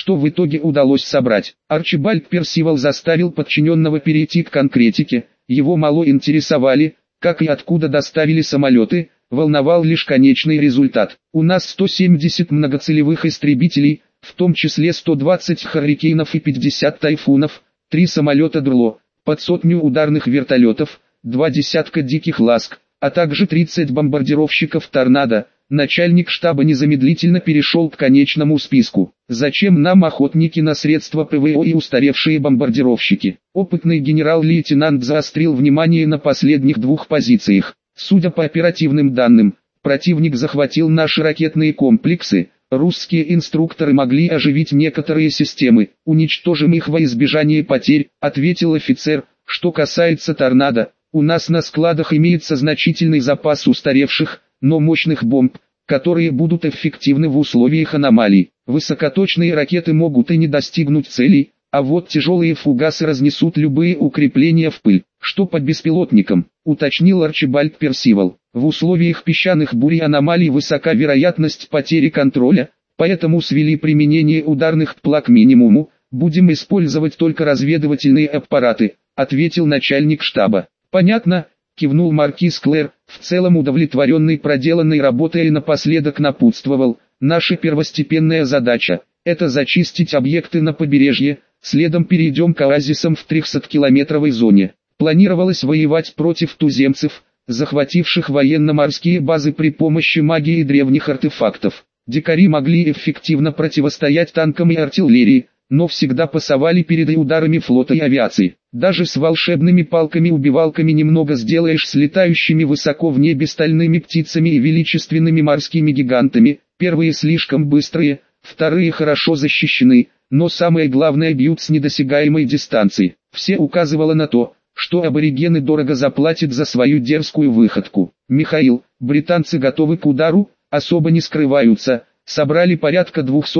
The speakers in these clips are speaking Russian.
что в итоге удалось собрать. Арчибальд Персивал заставил подчиненного перейти к конкретике, его мало интересовали, как и откуда доставили самолеты, волновал лишь конечный результат. У нас 170 многоцелевых истребителей, в том числе 120 «Харрикейнов» и 50 «Тайфунов», 3 самолета «Дурло», под 100 ударных вертолетов, 2 десятка «Диких Ласк», а также 30 бомбардировщиков «Торнадо». Начальник штаба незамедлительно перешел к конечному списку. Зачем нам охотники на средства ПВО и устаревшие бомбардировщики? Опытный генерал-лейтенант заострил внимание на последних двух позициях. Судя по оперативным данным, противник захватил наши ракетные комплексы. Русские инструкторы могли оживить некоторые системы. Уничтожим их во избежание потерь, ответил офицер. Что касается «Торнадо», у нас на складах имеется значительный запас устаревших, но мощных бомб, которые будут эффективны в условиях аномалий. Высокоточные ракеты могут и не достигнуть целей, а вот тяжелые фугасы разнесут любые укрепления в пыль. Что по беспилотникам, уточнил Арчибальд Персивал. В условиях песчаных бурь и аномалий высока вероятность потери контроля, поэтому свели применение ударных ПЛА к минимуму, будем использовать только разведывательные аппараты, ответил начальник штаба. Понятно, кивнул маркиз Клэр, в целом удовлетворенный проделанной работой, и напоследок напутствовал: наша первостепенная задача – это зачистить объекты на побережье, следом перейдем к оазисам в 300-километровой зоне. Планировалось воевать против туземцев, захвативших военно-морские базы при помощи магии и древних артефактов. Дикари могли эффективно противостоять танкам и артиллерии, но всегда пасовали перед ударами флота и авиации. Даже с волшебными палками-убивалками немного сделаешь с летающими высоко в небе стальными птицами и величественными морскими гигантами. Первые слишком быстрые, вторые хорошо защищены, но самое главное, бьют с недосягаемой дистанции. Все указывало на то, что аборигены дорого заплатят за свою дерзкую выходку. Михаил, британцы готовы к удару, особо не скрываются. Собрали порядка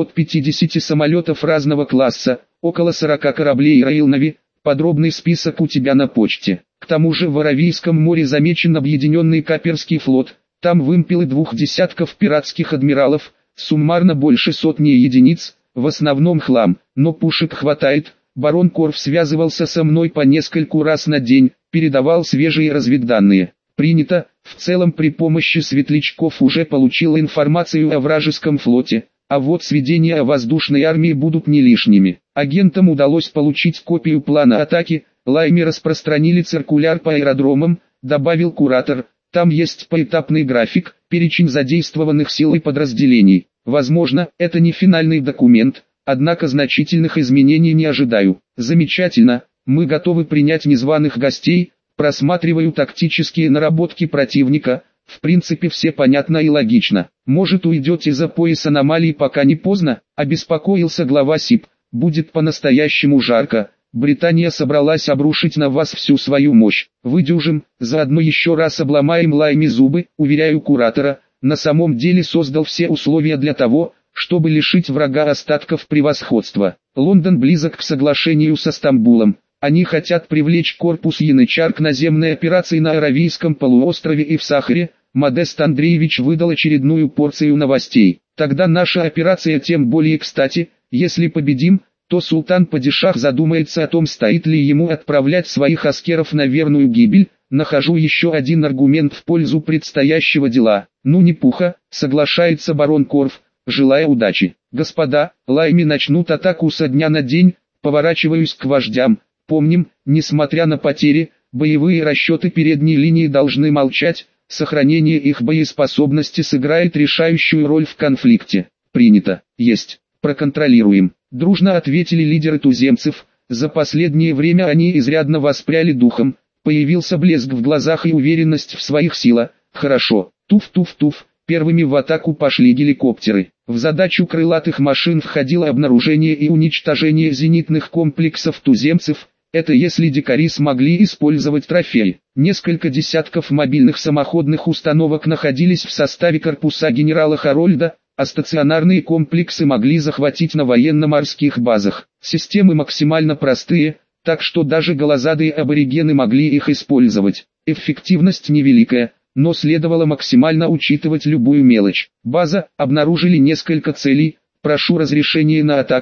250 самолетов разного класса, около 40 кораблей Royal Navy, подробный список у тебя на почте. К тому же в Аравийском море замечен объединенный Каперский флот, там вымпелы 2 десятков пиратских адмиралов, суммарно больше сотни единиц, в основном хлам, но пушек хватает. Барон Корф связывался со мной по нескольку раз на день, передавал свежие разведданные. Принято. В целом при помощи светлячков уже получил информацию о вражеском флоте, а вот сведения о воздушной армии будут не лишними. Агентам удалось получить копию плана атаки, Лайми распространили циркуляр по аэродромам, добавил куратор, там есть поэтапный график, перечень задействованных сил и подразделений. Возможно, это не финальный документ, однако значительных изменений не ожидаю. Замечательно, мы готовы принять незваных гостей. Просматриваю тактические наработки противника, в принципе все понятно и логично. Может, уйдете за пояс аномалий, пока не поздно, обеспокоился глава СИП. Будет по-настоящему жарко, Британия собралась обрушить на вас всю свою мощь. Выдюжим, заодно еще раз обломаем Лайми зубы, уверяю куратора, на самом деле создал все условия для того, чтобы лишить врага остатков превосходства. Лондон близок к соглашению со Стамбулом. Они хотят привлечь корпус янычар к наземной операции на Аравийском полуострове и в Сахаре. Модест Андреевич выдал очередную порцию новостей. Тогда наша операция тем более кстати. Если победим, то султан Падишах задумается о том, стоит ли ему отправлять своих аскеров на верную гибель. Нахожу еще один аргумент в пользу предстоящего дела. Ну не пуха, соглашается барон Корф, желая удачи. Господа, Лайми начнут атаку со дня на день. Поворачиваюсь к вождям. Помним, несмотря на потери, боевые расчеты передней линии должны молчать, сохранение их боеспособности сыграет решающую роль в конфликте. Принято. Есть. Проконтролируем. Дружно ответили лидеры туземцев. За последнее время они изрядно воспряли духом, появился блеск в глазах и уверенность в своих силах. Хорошо. Туф-туф-туф. Первыми в атаку пошли геликоптеры. В задачу крылатых машин входило обнаружение и уничтожение зенитных комплексов туземцев. Это если дикари смогли использовать трофеи. Несколько десятков мобильных самоходных установок находились в составе корпуса генерала Харольда, а стационарные комплексы могли захватить на военно-морских базах. Системы максимально простые, так что даже голозадые аборигены могли их использовать. Эффективность невеликая, но следовало максимально учитывать любую мелочь. База, обнаружили несколько целей, прошу разрешения на атаку,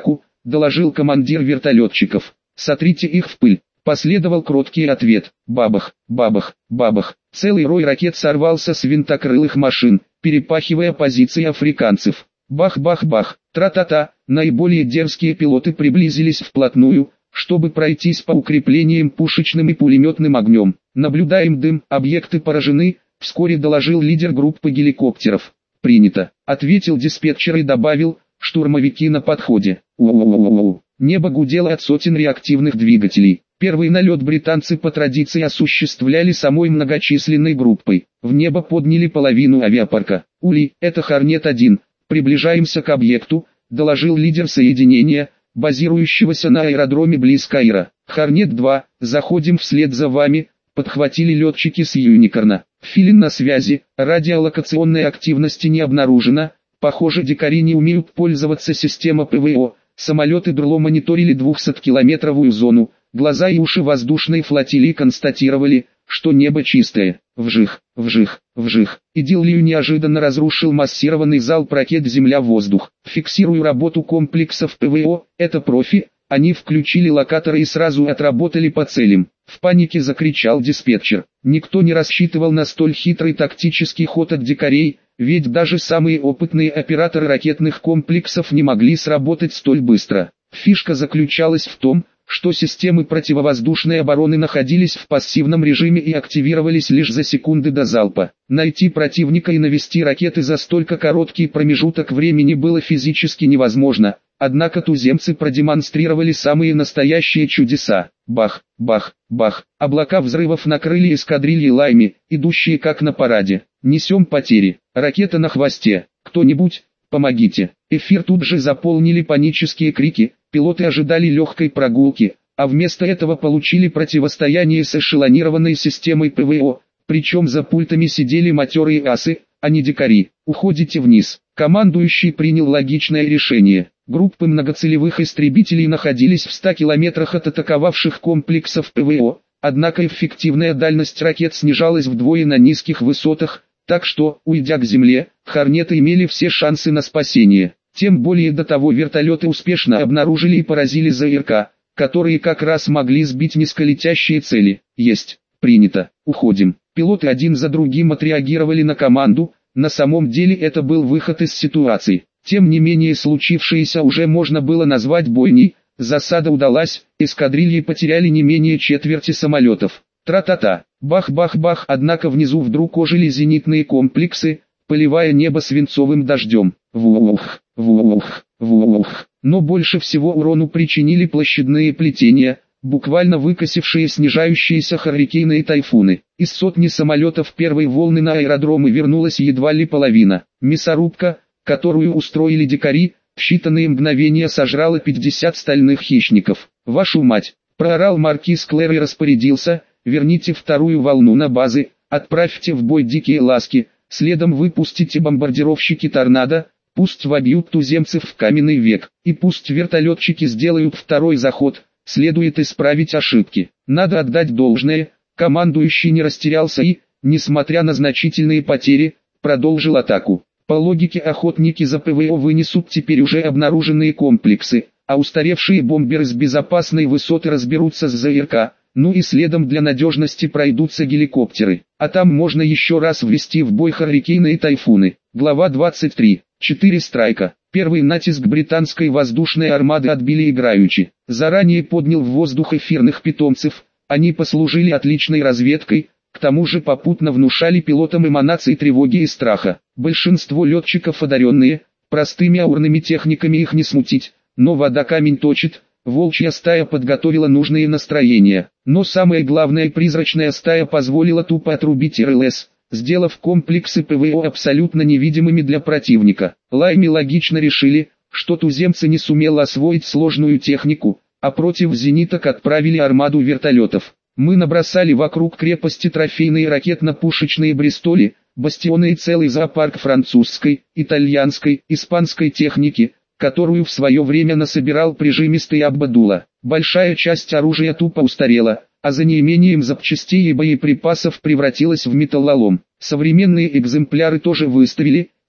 — доложил командир вертолетчиков. «Сотрите их в пыль». Последовал кроткий ответ. Бабах, бабах, бабах. Целый рой ракет сорвался с винтокрылых машин, перепахивая позиции африканцев. Бах-бах-бах, тра-та-та. Наиболее дерзкие пилоты приблизились вплотную, чтобы пройтись по укреплениям пушечным и пулеметным огнем. «Наблюдаем дым, объекты поражены», — вскоре доложил лидер группы геликоптеров. «Принято», — ответил диспетчер и добавил, «штурмовики на подходе». У-у-у-у-у. Небо гудело от сотен реактивных двигателей. Первый налет британцы по традиции осуществляли самой многочисленной группой. В небо подняли половину авиапарка. «Ули, это Хорнет-1, приближаемся к объекту», — доложил лидер соединения, базирующегося на аэродроме близ Каира. «Хорнет-2, заходим вслед за вами», — подхватили летчики с Юникорна. «Филин на связи, радиолокационной активности не обнаружено, похоже дикари не умеют пользоваться системой ПВО». Самолеты ДРЛО мониторили 200-километровую зону. Глаза и уши воздушной флотилии констатировали, что небо чистое. Вжих, вжих, вжих. Идиллию неожиданно разрушил массированный залп ракет «Земля-воздух». «Фиксирую работу комплексов ПВО, это профи». Они включили локаторы и сразу отработали по целям. В панике закричал диспетчер. Никто не рассчитывал на столь хитрый тактический ход от дикарей, ведь даже самые опытные операторы ракетных комплексов не могли сработать столь быстро. Фишка заключалась в том, что системы противовоздушной обороны находились в пассивном режиме и активировались лишь за секунды до залпа. Найти противника и навести ракеты за столько короткий промежуток времени было физически невозможно, однако туземцы продемонстрировали самые настоящие чудеса. Бах, бах, бах. Облака взрывов накрыли эскадрильи Лайми, идущие как на параде. «Несем потери. Ракета на хвосте. Кто-нибудь, помогите». Эфир тут же заполнили панические крики. Пилоты ожидали легкой прогулки, а вместо этого получили противостояние с эшелонированной системой ПВО, причем за пультами сидели матерые асы, а не дикари. «Уходите вниз». Командующий принял логичное решение. Группы многоцелевых истребителей находились в 100 километрах от атаковавших комплексов ПВО, однако эффективная дальность ракет снижалась вдвое на низких высотах, так что, уйдя к земле, Хорнеты имели все шансы на спасение. Тем более до того вертолеты успешно обнаружили и поразили ЗРК, которые как раз могли сбить низколетящие цели. «Есть, принято, уходим». Пилоты один за другим отреагировали на команду, на самом деле это был выход из ситуации. Тем не менее случившееся уже можно было назвать бойней, засада удалась, эскадрильи потеряли не менее четверти самолетов. Тра-та-та, бах-бах-бах, однако внизу вдруг ожили зенитные комплексы, поливая небо свинцовым дождем. Вух, вух, вух. Но больше всего урону причинили площадные плетения, буквально выкосившие снижающиеся хоррикейны и тайфуны. Из сотни самолетов первой волны на аэродромы вернулась едва ли половина. Мясорубка, которую устроили дикари, в считанные мгновения сожрала 50 стальных хищников. «Вашу мать!» – проорал маркиз Клэр и распорядился: «Верните вторую волну на базы, отправьте в бой дикие ласки, следом выпустите бомбардировщики «Торнадо», пусть вобьют туземцев в каменный век, и пусть вертолетчики сделают второй заход, следует исправить ошибки». Надо отдать должное, командующий не растерялся и, несмотря на значительные потери, продолжил атаку. По логике охотники за ПВО вынесут теперь уже обнаруженные комплексы, а устаревшие бомберы с безопасной высоты разберутся с ЗРК, ну и следом для надежности пройдутся геликоптеры, а там можно еще раз ввести в бой хоррикейны и тайфуны. Глава 23. 4 страйка. Первый натиск британской воздушной армады отбили играючи. Заранее поднял в воздух эфирных питомцев, они послужили отличной разведкой, к тому же попутно внушали пилотам эманации тревоги и страха. Большинство летчиков одаренные, простыми аурными техниками их не смутить, но вода камень точит. Волчья стая подготовила нужные настроения, но самое главное, призрачная стая позволила тупо отрубить РЛС, сделав комплексы ПВО абсолютно невидимыми для противника. Лайми логично решили, что туземцы не сумели освоить сложную технику, а против зениток отправили армаду вертолетов. Мы набросали вокруг крепости трофейные ракетно-пушечные бристоли, бастионы и целый зоопарк французской, итальянской, испанской техники, которую в свое время насобирал прижимистый Аббадула. Большая часть оружия тупо устарела, а за неимением запчастей и боеприпасов превратилась в металлолом. Современные экземпляры тоже выставили,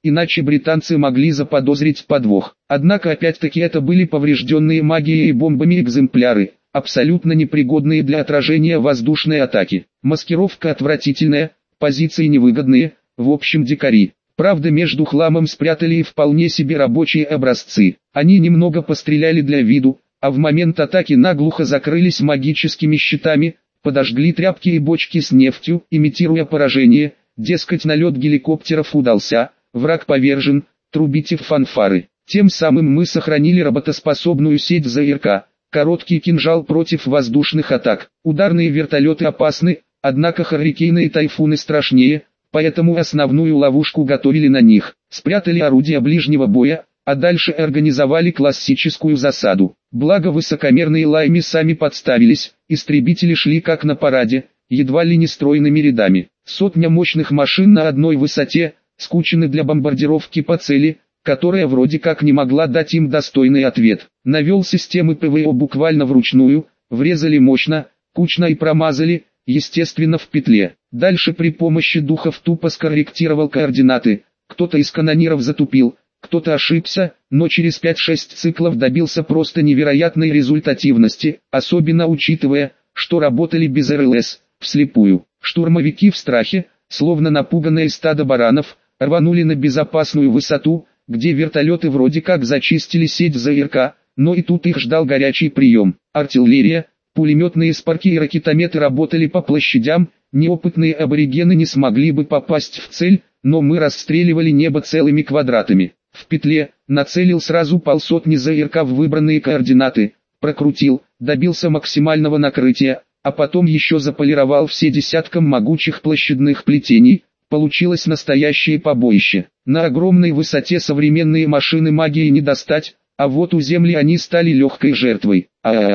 иначе британцы могли заподозрить подвох. Однако опять-таки это были поврежденные магией и бомбами экземпляры, абсолютно непригодные для отражения воздушной атаки. Маскировка отвратительная, позиции невыгодные, в общем дикари. Правда, между хламом спрятали и вполне себе рабочие образцы. Они немного постреляли для виду, а в момент атаки наглухо закрылись магическими щитами, подожгли тряпки и бочки с нефтью, имитируя поражение, дескать, налет геликоптеров удался, враг повержен, трубите в фанфары. Тем самым мы сохранили работоспособную сеть ЗРК, короткий кинжал против воздушных атак. Ударные вертолеты опасны, однако Харрикейны и Тайфуны страшнее, поэтому основную ловушку готовили на них. Спрятали орудия ближнего боя, а дальше организовали классическую засаду. Благо высокомерные лайми сами подставились, истребители шли как на параде, едва ли не стройными рядами. Сотня мощных машин на одной высоте, скучены для бомбардировки по цели, которая вроде как не могла дать им достойный ответ. Навел системы ПВО буквально вручную, врезали мощно, кучно и промазали, естественно в петле. Дальше при помощи духов тупо скорректировал координаты, кто-то из канониров затупил, кто-то ошибся, но через 5-6 циклов добился просто невероятной результативности, особенно учитывая, что работали без РЛС, вслепую. Штурмовики в страхе, словно напуганное стадо баранов, рванули на безопасную высоту, где вертолеты вроде как зачистили сеть ЗРК, но и тут их ждал горячий прием. Артиллерия, пулеметные спарки и ракетометы работали по площадям, неопытные аборигены не смогли бы попасть в цель, но мы расстреливали небо целыми квадратами. В петле, нацелил сразу полсотни ЗРК в выбранные координаты, прокрутил, добился максимального накрытия, а потом еще заполировал все десятком могучих площадных плетений. Получилось настоящее побоище. На огромной высоте современные машины магии не достать, а вот у земли они стали легкой жертвой.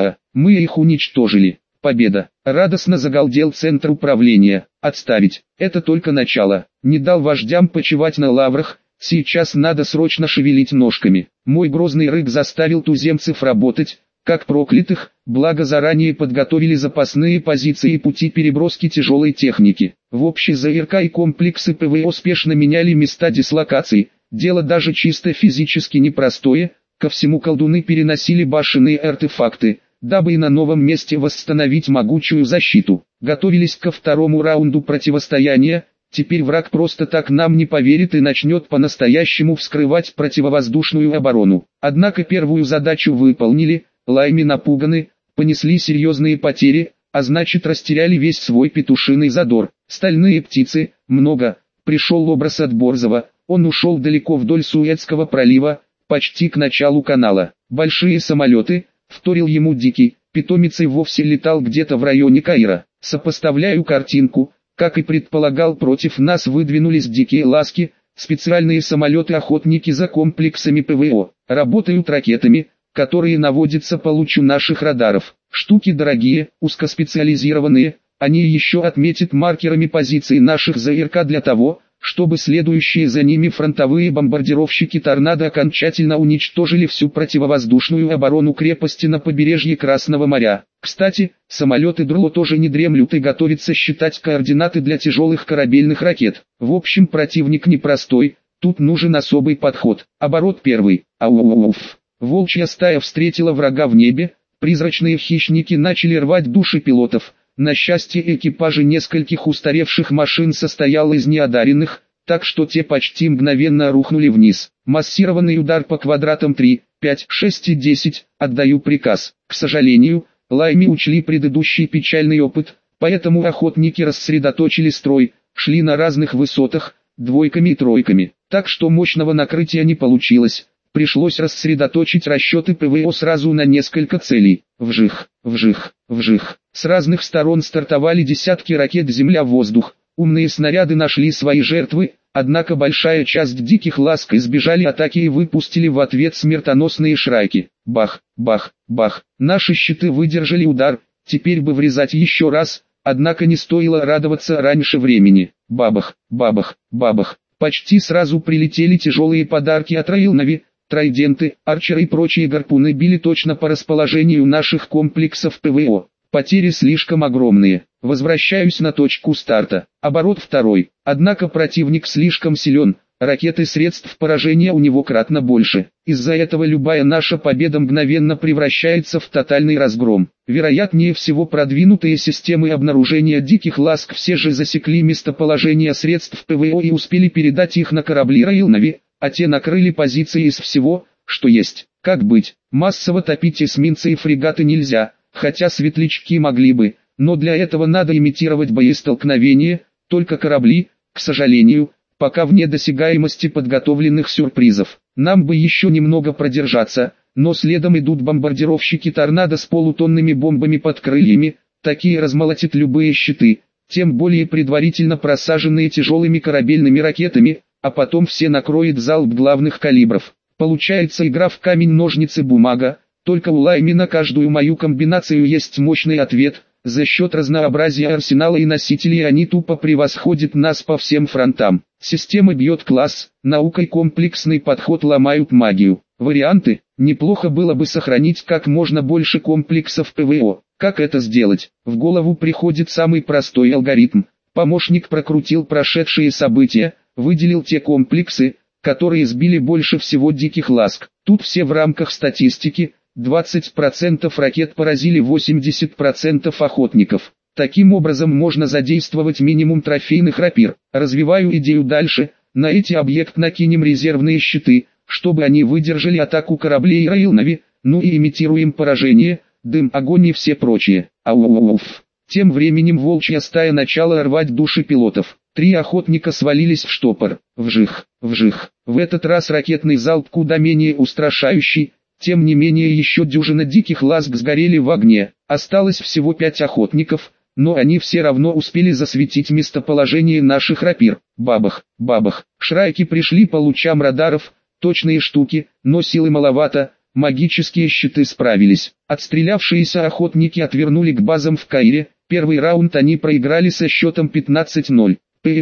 Мы их уничтожили. Победа. Радостно загалдел центр управления. Отставить. Это только начало. Не дал вождям почивать на лаврах, сейчас надо срочно шевелить ножками. Мой грозный рык заставил туземцев работать, как проклятых, благо заранее подготовили запасные позиции и пути переброски тяжелой техники. В общей ЗРК и комплексы ПВО успешно меняли места дислокации, дело даже чисто физически непростое, ко всему колдуны переносили башенные артефакты, дабы и на новом месте восстановить могучую защиту. Готовились ко второму раунду противостояния, теперь враг просто так нам не поверит и начнет по-настоящему вскрывать противовоздушную оборону. Однако первую задачу выполнили, лайми напуганы, понесли серьезные потери, а значит растеряли весь свой петушиный задор. Стальные птицы, много, пришел образ от Борзова, он ушел далеко вдоль Суэцкого пролива, почти к началу канала. Большие самолеты, вторил ему Дикий, питомец и вовсе летал где-то в районе Каира. Сопоставляю картинку, как и предполагал, против нас выдвинулись дикие ласки, специальные самолеты-охотники за комплексами ПВО, работают ракетами, которые наводятся по лучу наших радаров. Штуки дорогие, узкоспециализированные, они еще отметят маркерами позиции наших ЗРК для того, чтобы следующие за ними фронтовые бомбардировщики «Торнадо» окончательно уничтожили всю противовоздушную оборону крепости на побережье Красного моря. Кстати, самолеты ДРЛО тоже не дремлют и готовятся считать координаты для тяжелых корабельных ракет. В общем, противник непростой, тут нужен особый подход. Оборот первый. Ауф. Волчья стая встретила врага в небе, призрачные хищники начали рвать души пилотов. На счастье, экипажи нескольких устаревших машин состоял из неодаренных, так что те почти мгновенно рухнули вниз. Массированный удар по квадратам 3, 5, 6 и 10, отдаю приказ. К сожалению, лайми учли предыдущий печальный опыт, поэтому охотники рассредоточили строй, шли на разных высотах, двойками и тройками. Так что мощного накрытия не получилось. Пришлось рассредоточить расчеты ПВО сразу на несколько целей. Вжих, вжих, вжих. С разных сторон стартовали десятки ракет земля-воздух. Умные снаряды нашли свои жертвы, однако большая часть диких ласк избежали атаки и выпустили в ответ смертоносные шрайки. Бах, бах, бах. Наши щиты выдержали удар, теперь бы врезать еще раз, однако не стоило радоваться раньше времени. Бабах, бабах, бабах. Почти сразу прилетели тяжелые подарки от Раилнави. Трайденты, арчеры и прочие гарпуны били точно по расположению наших комплексов ПВО. Потери слишком огромные. Возвращаюсь на точку старта. Оборот второй. Однако противник слишком силен. ракеты средств поражения у него кратно больше. Из-за этого любая наша победа мгновенно превращается в тотальный разгром. Вероятнее всего продвинутые системы обнаружения диких ласк все же засекли местоположение средств ПВО и успели передать их на корабли Royal Navy, а те накрыли позиции из всего, что есть. Как быть? Массово топить эсминцы и фрегаты нельзя, хотя светлячки могли бы, но для этого надо имитировать боестолкновение, только корабли, к сожалению, пока вне досягаемости подготовленных сюрпризов. Нам бы еще немного продержаться, но следом идут бомбардировщики «Торнадо» с полутонными бомбами под крыльями, такие размолотят любые щиты, тем более предварительно просаженные тяжелыми корабельными ракетами, а потом все накроет залп главных калибров. Получается игра в камень-ножницы-бумага, только у Лайми на каждую мою комбинацию есть мощный ответ. За счет разнообразия арсенала и носителей они тупо превосходят нас по всем фронтам. Система бьет класс, наука и комплексный подход ломают магию. Варианты: неплохо было бы сохранить как можно больше комплексов ПВО. Как это сделать? В голову приходит самый простой алгоритм. Помощник прокрутил прошедшие события, выделил те комплексы, которые сбили больше всего диких ласк. Тут все в рамках статистики. 20% ракет поразили 80% охотников. Таким образом можно задействовать минимум трофейных рапир. Развиваю идею дальше. На эти объекты накинем резервные щиты, чтобы они выдержали атаку кораблей Royal Navy, ну и имитируем поражение, дым, огонь и все прочее. Ауф. Тем временем волчья стая начала рвать души пилотов. 3 охотника свалились в штопор. Вжих, вжих. В этот раз ракетный залп куда менее устрашающий. Тем не менее еще дюжина диких ласк сгорели в огне. Осталось всего 5 охотников, но они все равно успели засветить местоположение наших рапир. Бабах, бабах. Шрайки пришли по лучам радаров, точные штуки, но силы маловато, магические щиты справились. Отстрелявшиеся охотники отвернули к базам в Каире. Первый раунд они проиграли со счетом 15-0.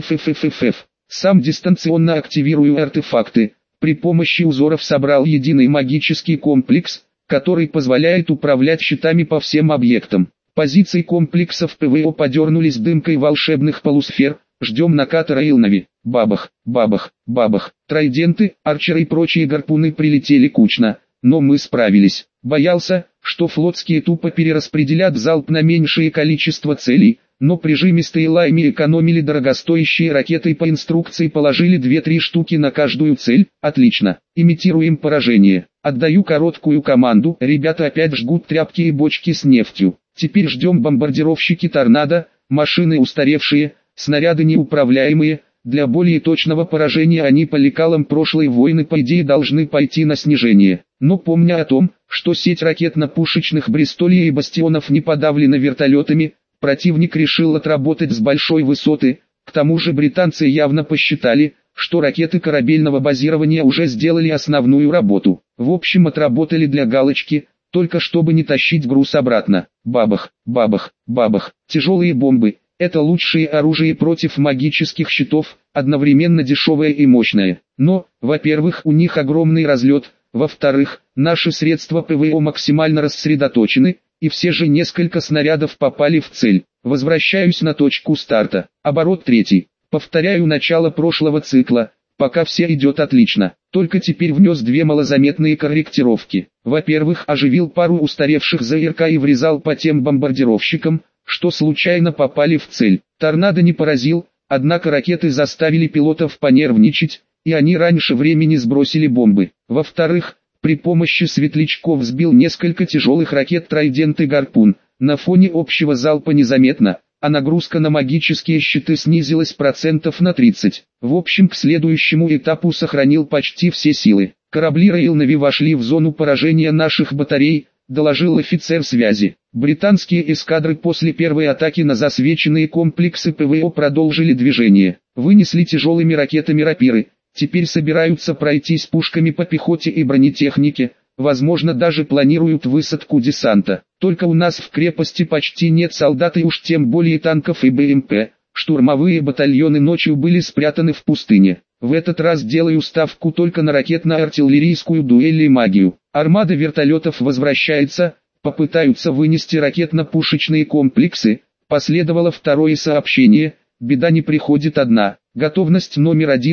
ПФФФФ. Сам дистанционно активирую артефакты. При помощи узоров собрал единый магический комплекс, который позволяет управлять щитами по всем объектам. Позиции комплексов ПВО подернулись дымкой волшебных полусфер. Ждем наката Royal Navy. Бабах, бабах, бабах. Трайденты, арчеры и прочие гарпуны прилетели кучно, но мы справились. Боялся, что флотские тупо перераспределят залп на меньшее количество целей, но прижимистые Лайми экономили дорогостоящие ракеты и по инструкции положили 2-3 штуки на каждую цель. Отлично. Имитируем поражение. Отдаю короткую команду. Ребята опять жгут тряпки и бочки с нефтью. Теперь ждем бомбардировщики «Торнадо», машины устаревшие, снаряды неуправляемые. Для более точного поражения они по лекалам прошлой войны по идее должны пойти на снижение. Но помня о том, что сеть ракетно-пушечных Бристолей и бастионов не подавлена вертолетами, противник решил отработать с большой высоты. К тому же британцы явно посчитали, что ракеты корабельного базирования уже сделали основную работу. В общем, отработали для галочки, только чтобы не тащить груз обратно. Бабах, бабах, бабах. Тяжелые бомбы — это лучшее оружие против магических щитов, одновременно дешевое и мощное. Но, во-первых, у них огромный разлет, во-вторых, наши средства ПВО максимально рассредоточены, и все же несколько снарядов попали в цель. Возвращаюсь на точку старта. Оборот 3. Повторяю начало прошлого цикла, пока все идет отлично. Только теперь внес 2 малозаметные корректировки. Во-первых, оживил пару устаревших ЗРК и врезал по тем бомбардировщикам, что случайно попали в цель. «Торнадо» не поразил, однако ракеты заставили пилотов понервничать, и они раньше времени сбросили бомбы. Во-вторых, при помощи светлячков сбил несколько тяжелых ракет «Трайдент» и «Гарпун». На фоне общего залпа незаметно, а нагрузка на магические щиты снизилась процентов на 30. В общем, к следующему этапу сохранил почти все силы. Корабли Royal Navy вошли в зону поражения наших батарей, доложил офицер связи. Британские эскадры после первой атаки на засвеченные комплексы ПВО продолжили движение. Вынесли тяжелыми ракетами рапиры. Теперь собираются пройтись пушками по пехоте и бронетехнике, возможно даже планируют высадку десанта. Только у нас в крепости почти нет солдат и уж тем более танков и БМП. Штурмовые батальоны ночью были спрятаны в пустыне. В этот раз делаю ставку только на ракетно-артиллерийскую дуэль и магию. Армада вертолетов возвращается, попытаются вынести ракетно-пушечные комплексы. Последовало второе сообщение, беда не приходит одна. Готовность номер 1.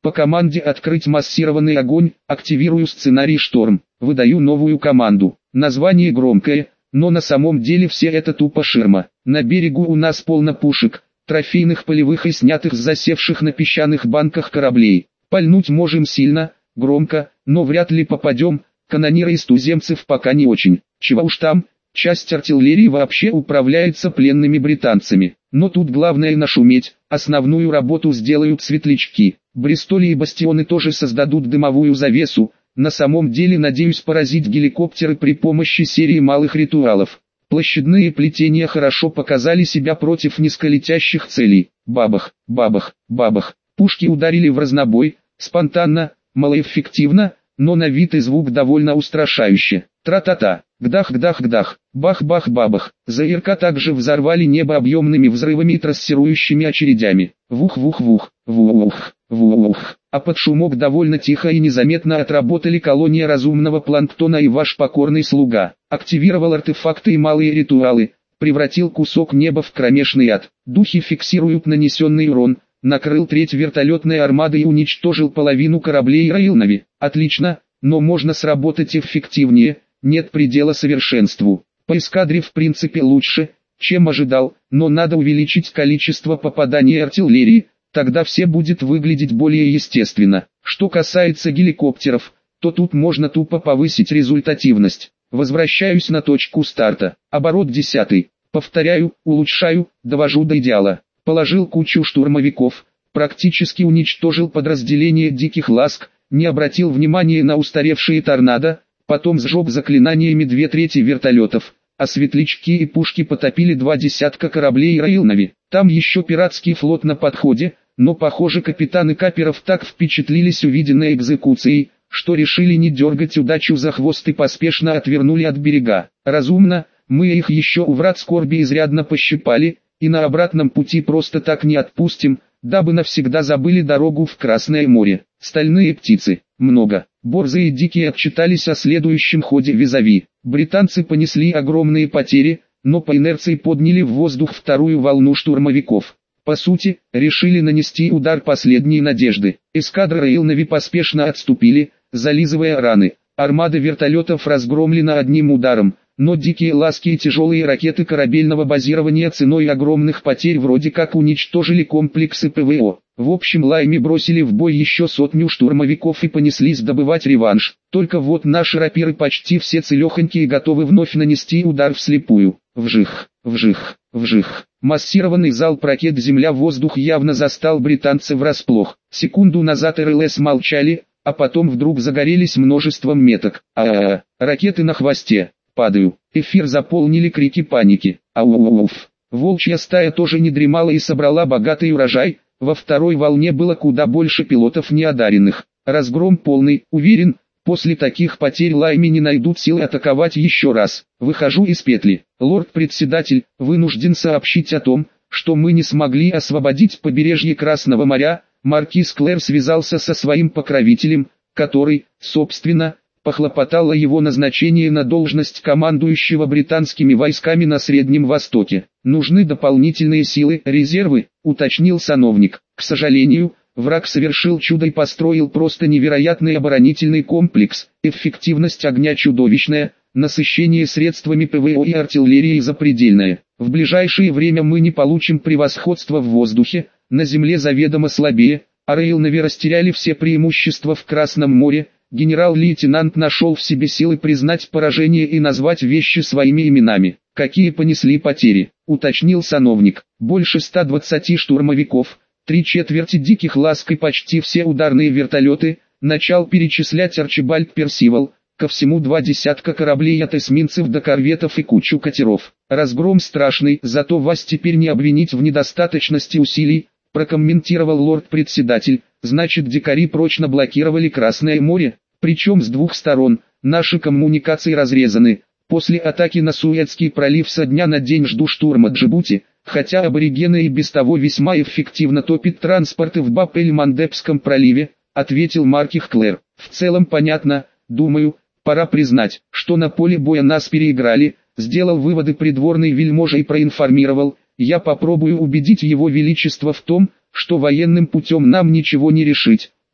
По команде открыть массированный огонь, активирую сценарий «Шторм», выдаю новую команду. Название громкое, но на самом деле все это тупо ширма. На берегу у нас полно пушек, трофейных полевых и снятых с засевших на песчаных банках кораблей. Пальнуть можем сильно, громко, но вряд ли попадем, канониры из туземцев пока не очень. Чего уж там, часть артиллерии вообще управляется пленными британцами. Но тут главное нашуметь, основную работу сделают светлячки. Бристоли и бастионы тоже создадут дымовую завесу. На самом деле надеюсь поразить геликоптеры при помощи серии малых ритуалов. Площадные плетения хорошо показали себя против низколетящих целей. Бабах, бабах, бабах. Пушки ударили в разнобой, спонтанно, малоэффективно, но на вид и звук довольно устрашающе. Тра-та-та, гдах-гдах-гдах, бах-бах-бабах. ЗРК также взорвали небо объемными взрывами и трассирующими очередями. Вух-вух-вух, вух, вух. А под шумок довольно тихо и незаметно отработали колония разумного планктона и ваш покорный слуга. Активировал артефакты и малые ритуалы, превратил кусок неба в кромешный ад. Духи фиксируют нанесенный урон. Накрыл треть вертолетной армады и уничтожил половину кораблей Раилнави. Отлично, но можно сработать эффективнее, нет предела совершенству. По эскадре в принципе лучше, чем ожидал, но надо увеличить количество попаданий артиллерии, тогда все будет выглядеть более естественно. Что касается геликоптеров, то тут можно тупо повысить результативность. Возвращаюсь на точку старта. Оборот 10. Повторяю, улучшаю, довожу до идеала. Положил кучу штурмовиков, практически уничтожил подразделение диких ласк, не обратил внимания на устаревшие торнадо, потом сжег заклинаниями 2/3 вертолетов, а светлячки и пушки потопили 2 десятка кораблей Раилнави. Там еще пиратский флот на подходе, но похоже капитаны каперов так впечатлились увиденной экзекуцией, что решили не дергать удачу за хвост и поспешно отвернули от берега. Разумно, мы их еще у врат скорби изрядно пощипали, и на обратном пути просто так не отпустим, дабы навсегда забыли дорогу в Красное море. Стальные птицы, много. Борзые дикие отчитались о следующем ходе визави. Британцы понесли огромные потери, но по инерции подняли в воздух вторую волну штурмовиков. По сути, решили нанести удар последней надежды. Эскадра Раилнави поспешно отступили, зализывая раны. Армада вертолетов разгромлена одним ударом. Но дикие ласки и тяжелые ракеты корабельного базирования ценой огромных потерь вроде как уничтожили комплексы ПВО. В общем лайми бросили в бой еще 100 штурмовиков и понеслись добывать реванш. Только вот наши рапиры почти все целехонькие и готовы вновь нанести удар вслепую. Вжих, вжих, вжих. Массированный залп ракет земля-воздух явно застал британцев врасплох. Секунду назад РЛС молчали, а потом вдруг загорелись множеством меток. Ракеты на хвосте. Падаю. Эфир заполнили крики паники. Ауф. Волчья стая тоже не дремала и собрала богатый урожай. Во второй волне было куда больше пилотов неодаренных. Разгром полный, уверен, после таких потерь лайми не найдут силы атаковать еще раз. Выхожу из петли. Лорд-председатель, вынужден сообщить о том, что мы не смогли освободить побережье Красного моря. Маркиз Клэр связался со своим покровителем, который, собственно, похлопотал о его назначении на должность командующего британскими войсками на Среднем Востоке. Нужны дополнительные силы, резервы, уточнил сановник. К сожалению, враг совершил чудо и построил просто невероятный оборонительный комплекс. Эффективность огня чудовищная, насыщение средствами ПВО и артиллерии запредельное. В ближайшее время мы не получим превосходства в воздухе, на земле заведомо слабее, а Раилнави растеряли все преимущества в Красном море. Генерал-лейтенант нашел в себе силы признать поражение и назвать вещи своими именами. Какие понесли потери, уточнил сановник. Больше 120 штурмовиков, 3/4 диких ласк и почти все ударные вертолеты. Начал перечислять Арчибальд Персивал. Ко всему 2 десятка кораблей от эсминцев до корветов и кучу катеров. Разгром страшный, зато вас теперь не обвинить в недостаточности усилий, прокомментировал лорд-председатель. Значит, дикари прочно блокировали Красное море, причем с двух сторон. Наши коммуникации разрезаны. После атаки на Суэцкий пролив со дня на день жду штурма Джибути, хотя аборигены и без того весьма эффективно топят транспорты в Баб-эль-Мандебском проливе, ответил Маркиз Клэр. В целом понятно, думаю, пора признать, что на поле боя нас переиграли, сделал выводы придворный вельможа и проинформировал. Я попробую убедить его величество в том, что военным путем нам ничего не решить.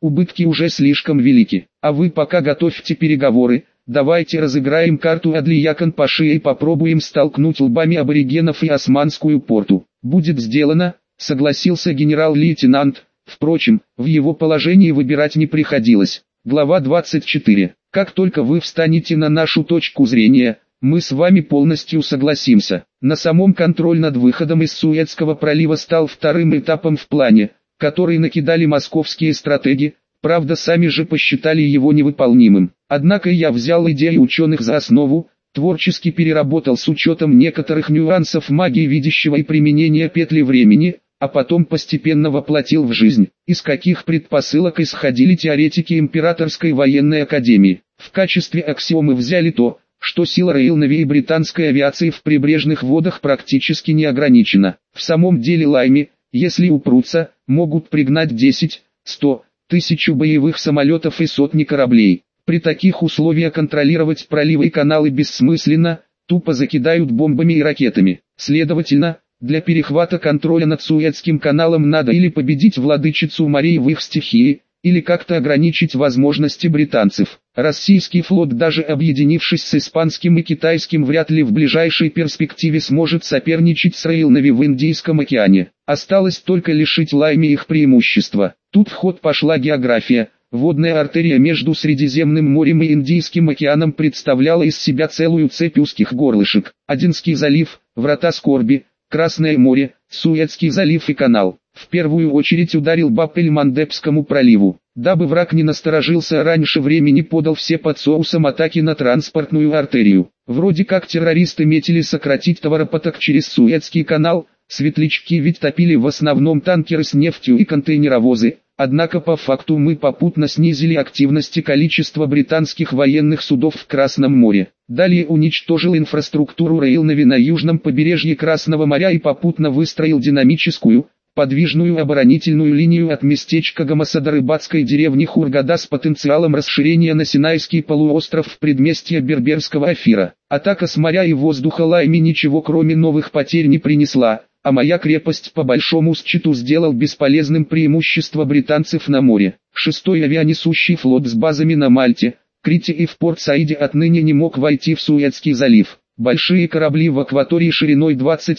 убытки уже слишком велики. А вы пока готовьте переговоры, давайте разыграем карту Адлиякан-Паши и попробуем столкнуть лбами аборигенов и Османскую порту. Будет сделано, согласился генерал-лейтенант. Впрочем, в его положении выбирать не приходилось. Глава 24. Как только вы встанете на нашу точку зрения, мы с вами полностью согласимся. На самом контроль над выходом из Суэцкого пролива стал вторым этапом в плане, который накидали московские стратеги, правда сами же посчитали его невыполнимым. Однако я взял идеи ученых за основу, творчески переработал с учетом некоторых нюансов магии видящего и применения петли времени, а потом постепенно воплотил в жизнь. Из каких предпосылок исходили теоретики Императорской военной академии. В качестве аксиомы взяли то, что сила Рейлнави и британской авиации в прибрежных водах практически не ограничена. В самом деле лайми, если упрутся, могут пригнать 10, 100, 1000 боевых самолетов и сотни кораблей. При таких условиях контролировать проливы и каналы бессмысленно, тупо закидают бомбами и ракетами. Следовательно, для перехвата контроля над Суэцким каналом надо или победить владычицу морей в их стихии, или как-то ограничить возможности британцев. Российский флот, даже объединившись с испанским и китайским, вряд ли в ближайшей перспективе сможет соперничать с Рейлнави в Индийском океане. Осталось только лишить лайми их преимущества. Тут в ход пошла география. Водная артерия между Средиземным морем и Индийским океаном представляла из себя целую цепь узких горлышек. Аденский залив, врата скорби, Красное море, Суэцкий залив и канал. В первую очередь ударил Баб-эль-Мандебскому проливу, дабы враг не насторожился раньше времени, подал все под соусом атаки на транспортную артерию. Вроде как террористы метили сократить товаропоток через Суэцкий канал, светлячки ведь топили в основном танкеры с нефтью и контейнеровозы, однако по факту мы попутно снизили активность и количество британских военных судов в Красном море. Далее уничтожил инфраструктуру Рейлнави на южном побережье Красного моря и попутно выстроил динамическую, подвижную оборонительную линию от местечка Гамаса до рыбацкой деревни Хургада с потенциалом расширения на Синайский полуостров в предместье Берберского Афира. Атака с моря и воздуха лайми ничего кроме новых потерь не принесла, а моя крепость по большому счету сделал бесполезным преимущество британцев на море. 6-й авианесущий флот с базами на Мальте, Крите и в Порт-Саиде отныне не мог войти в Суэцкий залив. Большие корабли в акватории шириной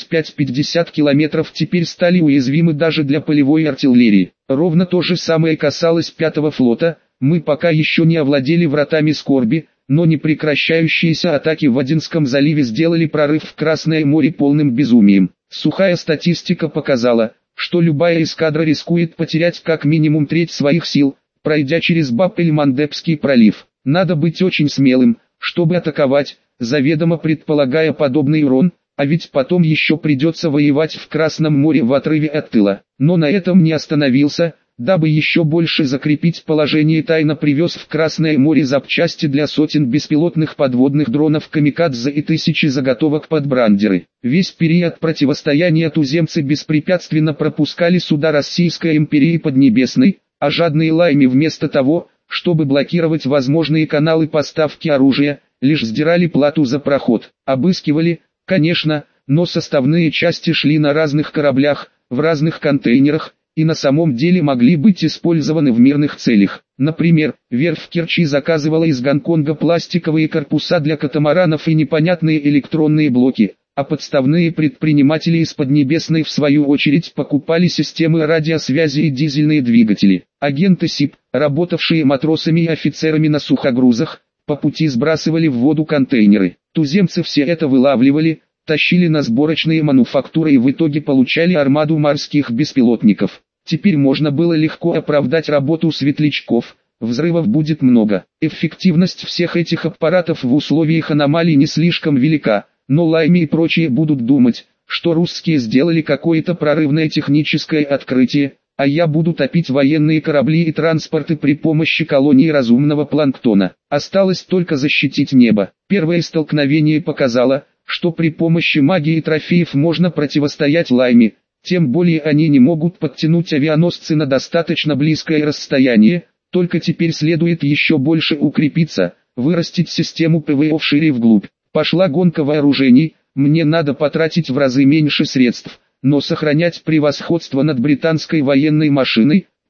25-50 километров теперь стали уязвимы даже для полевой артиллерии. Ровно то же самое касалось 5-го флота. Мы пока еще не овладели вратами скорби, но непрекращающиеся атаки в Аденском заливе сделали прорыв в Красное море полным безумием. Сухая статистика показала, что любая эскадра рискует потерять как минимум треть своих сил, пройдя через Баб-эль-Мандебский пролив. Надо быть очень смелым, чтобы атаковать, заведомо предполагая подобный урон, а ведь потом еще придется воевать в Красном море в отрыве от тыла. Но на этом не остановился, дабы еще больше закрепить положение, тайно привез в Красное море запчасти для сотен беспилотных подводных дронов «Камикадзе» и тысячи заготовок под брандеры. Весь период противостояния туземцы беспрепятственно пропускали суда Российской империи Поднебесной, а жадные лайми вместо того, чтобы блокировать возможные каналы поставки оружия, лишь сдирали плату за проход. Обыскивали, конечно, но составные части шли на разных кораблях, в разных контейнерах, и на самом деле могли быть использованы в мирных целях. Например, верфь в Керчи заказывала из Гонконга пластиковые корпуса для катамаранов и непонятные электронные блоки, а подставные предприниматели из Поднебесной в свою очередь покупали системы радиосвязи и дизельные двигатели. Агенты СИП, работавшие матросами и офицерами на сухогрузах, по пути сбрасывали в воду контейнеры. Туземцы все это вылавливали, тащили на сборочные мануфактуры и в итоге получали армаду морских беспилотников. Теперь можно было легко оправдать работу светлячков, взрывов будет много. Эффективность всех этих аппаратов в условиях аномалий не слишком велика, но лайми и прочие будут думать, что русские сделали какое-то прорывное техническое открытие, а я буду топить военные корабли и транспорты при помощи колонии разумного планктона. Осталось только защитить небо. Первое столкновение показало, что при помощи магии и трофеев можно противостоять лайми, тем более они не могут подтянуть авианосцы на достаточно близкое расстояние, только теперь следует еще больше укрепиться, вырастить систему ПВО вшире и вглубь. Пошла гонка вооружений, мне надо потратить в разы меньше средств, но сохранять превосходство над британской военной машиной,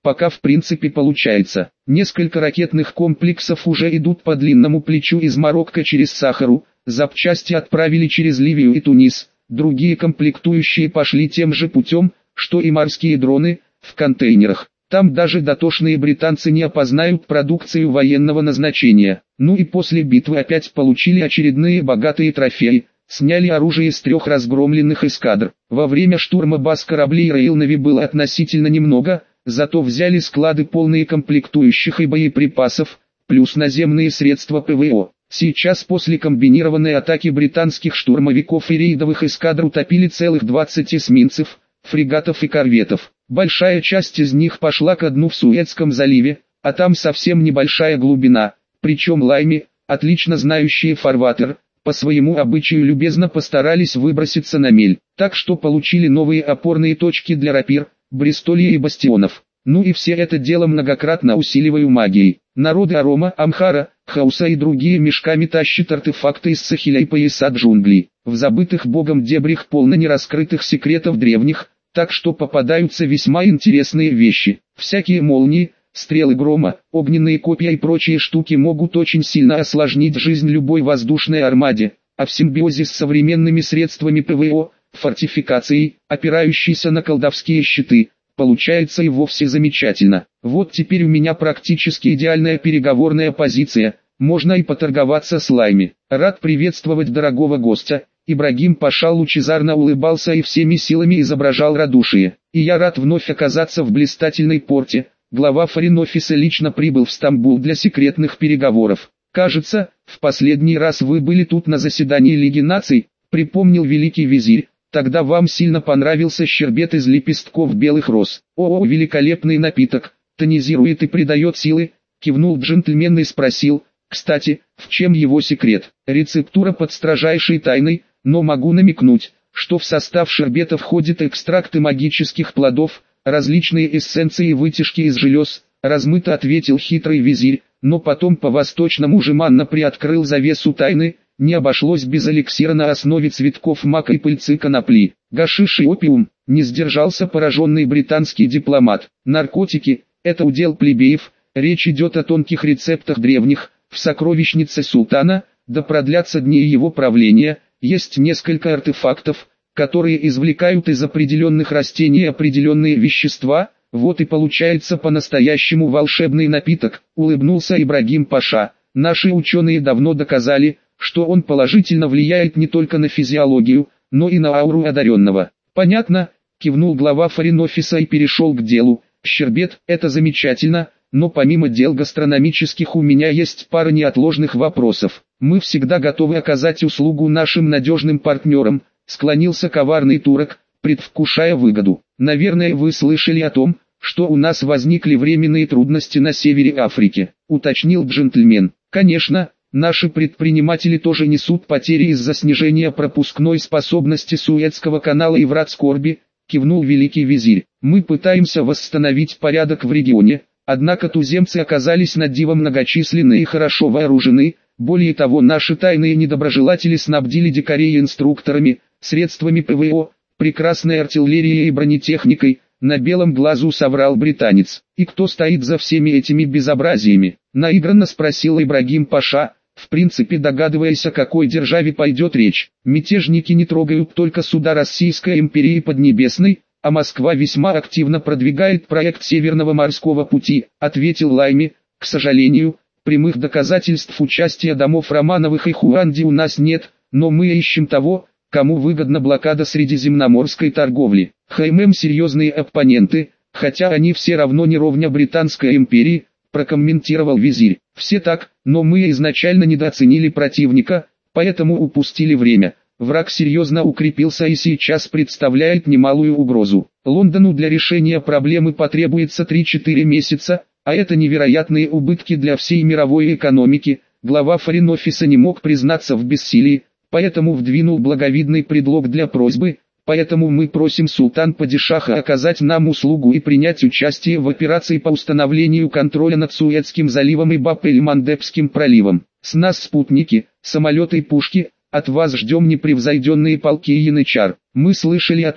пока в принципе получается. Несколько ракетных комплексов уже идут по длинному плечу из Марокко через Сахару, запчасти отправили через Ливию и Тунис, другие комплектующие пошли тем же путем, что и морские дроны, в контейнерах. Там даже дотошные британцы не опознают продукцию военного назначения. Ну и после битвы опять получили очередные богатые трофеи. Сняли оружие с 3 разгромленных эскадр. Во время штурма баз кораблей Royal Navy было относительно немного, зато взяли склады полные комплектующих и боеприпасов, плюс наземные средства ПВО. Сейчас после комбинированной атаки британских штурмовиков и рейдовых эскадр утопили целых 20 эсминцев, фрегатов и корветов. Большая часть из них пошла ко дну в Суэцком заливе, а там совсем небольшая глубина, причем лайми, отлично знающие фарватер, по своему обычаю любезно постарались выброситься на мель, так что получили новые опорные точки для рапир, бристолей и бастионов. Ну и все это дело многократно усиливаю магией. Народы Арома, Амхара, Хауса и другие мешками тащат артефакты из Сахеля и пояса джунглей. В забытых богом дебрях полно нераскрытых секретов древних, так что попадаются весьма интересные вещи. Всякие молнии, стрелы грома, огненные копья и прочие штуки могут очень сильно осложнить жизнь любой воздушной армаде, а в симбиозе с современными средствами ПВО, фортификацией, опирающейся на колдовские щиты, получается и вовсе замечательно. Вот теперь у меня практически идеальная переговорная позиция, можно и поторговаться с лайми. Рад приветствовать дорогого гостя. Ибрагим Паша лучезарно улыбался и всеми силами изображал радушие. И я рад вновь оказаться в блистательной порте. Глава форин-офиса лично прибыл в Стамбул для секретных переговоров. Кажется, в последний раз вы были тут на заседании Лиги наций, припомнил великий визирь. Тогда вам сильно понравился щербет из лепестков белых роз. О, великолепный напиток, тонизирует и придает силы, кивнул джентльмен и спросил, кстати, в чем его секрет? Рецептура под строжайшей тайной, но могу намекнуть, что в состав щербета входят экстракты магических плодов, различные эссенции и вытяжки из желез, размыто ответил хитрый визирь, но потом по-восточному жеманно приоткрыл завесу тайны. Не обошлось без эликсира на основе цветков мака и пыльцы конопли. Гашиш и опиум, не сдержался пораженный британский дипломат. Наркотики – это удел плебеев, речь идет о тонких рецептах древних. В сокровищнице султана, да продлятся дни его правления, есть несколько артефактов, которые извлекают из определенных растений определенные вещества. Вот и получается по-настоящему волшебный напиток, улыбнулся Ибрагим Паша. Наши ученые давно доказали, что он положительно влияет не только на физиологию, но и на ауру одаренного. Понятно, кивнул глава форин-офиса и перешел к делу. Щербет – это замечательно, но помимо дел гастрономических у меня есть пара неотложных вопросов. Мы всегда готовы оказать услугу нашим надежным партнерам, склонился коварный турок, предвкушая выгоду. Наверное, вы слышали о том, что у нас возникли временные трудности на севере Африки, уточнил джентльмен. Конечно. Наши предприниматели тоже несут потери из-за снижения пропускной способности Суэцкого канала и врат скорби, кивнул великий визирь. Мы пытаемся восстановить порядок в регионе, однако туземцы оказались на диво многочисленны и хорошо вооружены. Более того, наши тайные недоброжелатели снабдили дикарей инструкторами, средствами ПВО, прекрасной артиллерией и бронетехникой. На белом глазу соврал британец. И кто стоит за всеми этими безобразиями? Наигранно спросил Ибрагим Паша. В принципе, догадываясь, о какой державе пойдет речь. Мятежники не трогают только суда Российской империи Поднебесной, а Москва весьма активно продвигает проект Северного морского пути, ответил Лайми. К сожалению, прямых доказательств участия домов Романовых и Хуанди у нас нет, но мы ищем того, кому выгодна блокада средиземноморской торговли. Серьезные оппоненты, хотя они все равно не ровня Британской империи, прокомментировал визирь. Все так, но мы изначально недооценили противника, поэтому упустили время. Враг серьезно укрепился и сейчас представляет немалую угрозу. Лондону для решения проблемы потребуется 3-4 месяца, а это невероятные убытки для всей мировой экономики. Глава форин-офиса не мог признаться в бессилии, поэтому вдвинул благовидный предлог для просьбы. Поэтому мы просим султан-падишаха оказать нам услугу и принять участие в операции по установлению контроля над Суэцким заливом и Баб-эль-Мандебским проливом. С нас спутники, самолеты и пушки, от вас ждем непревзойденные полки и янычар. Мы слышали о том,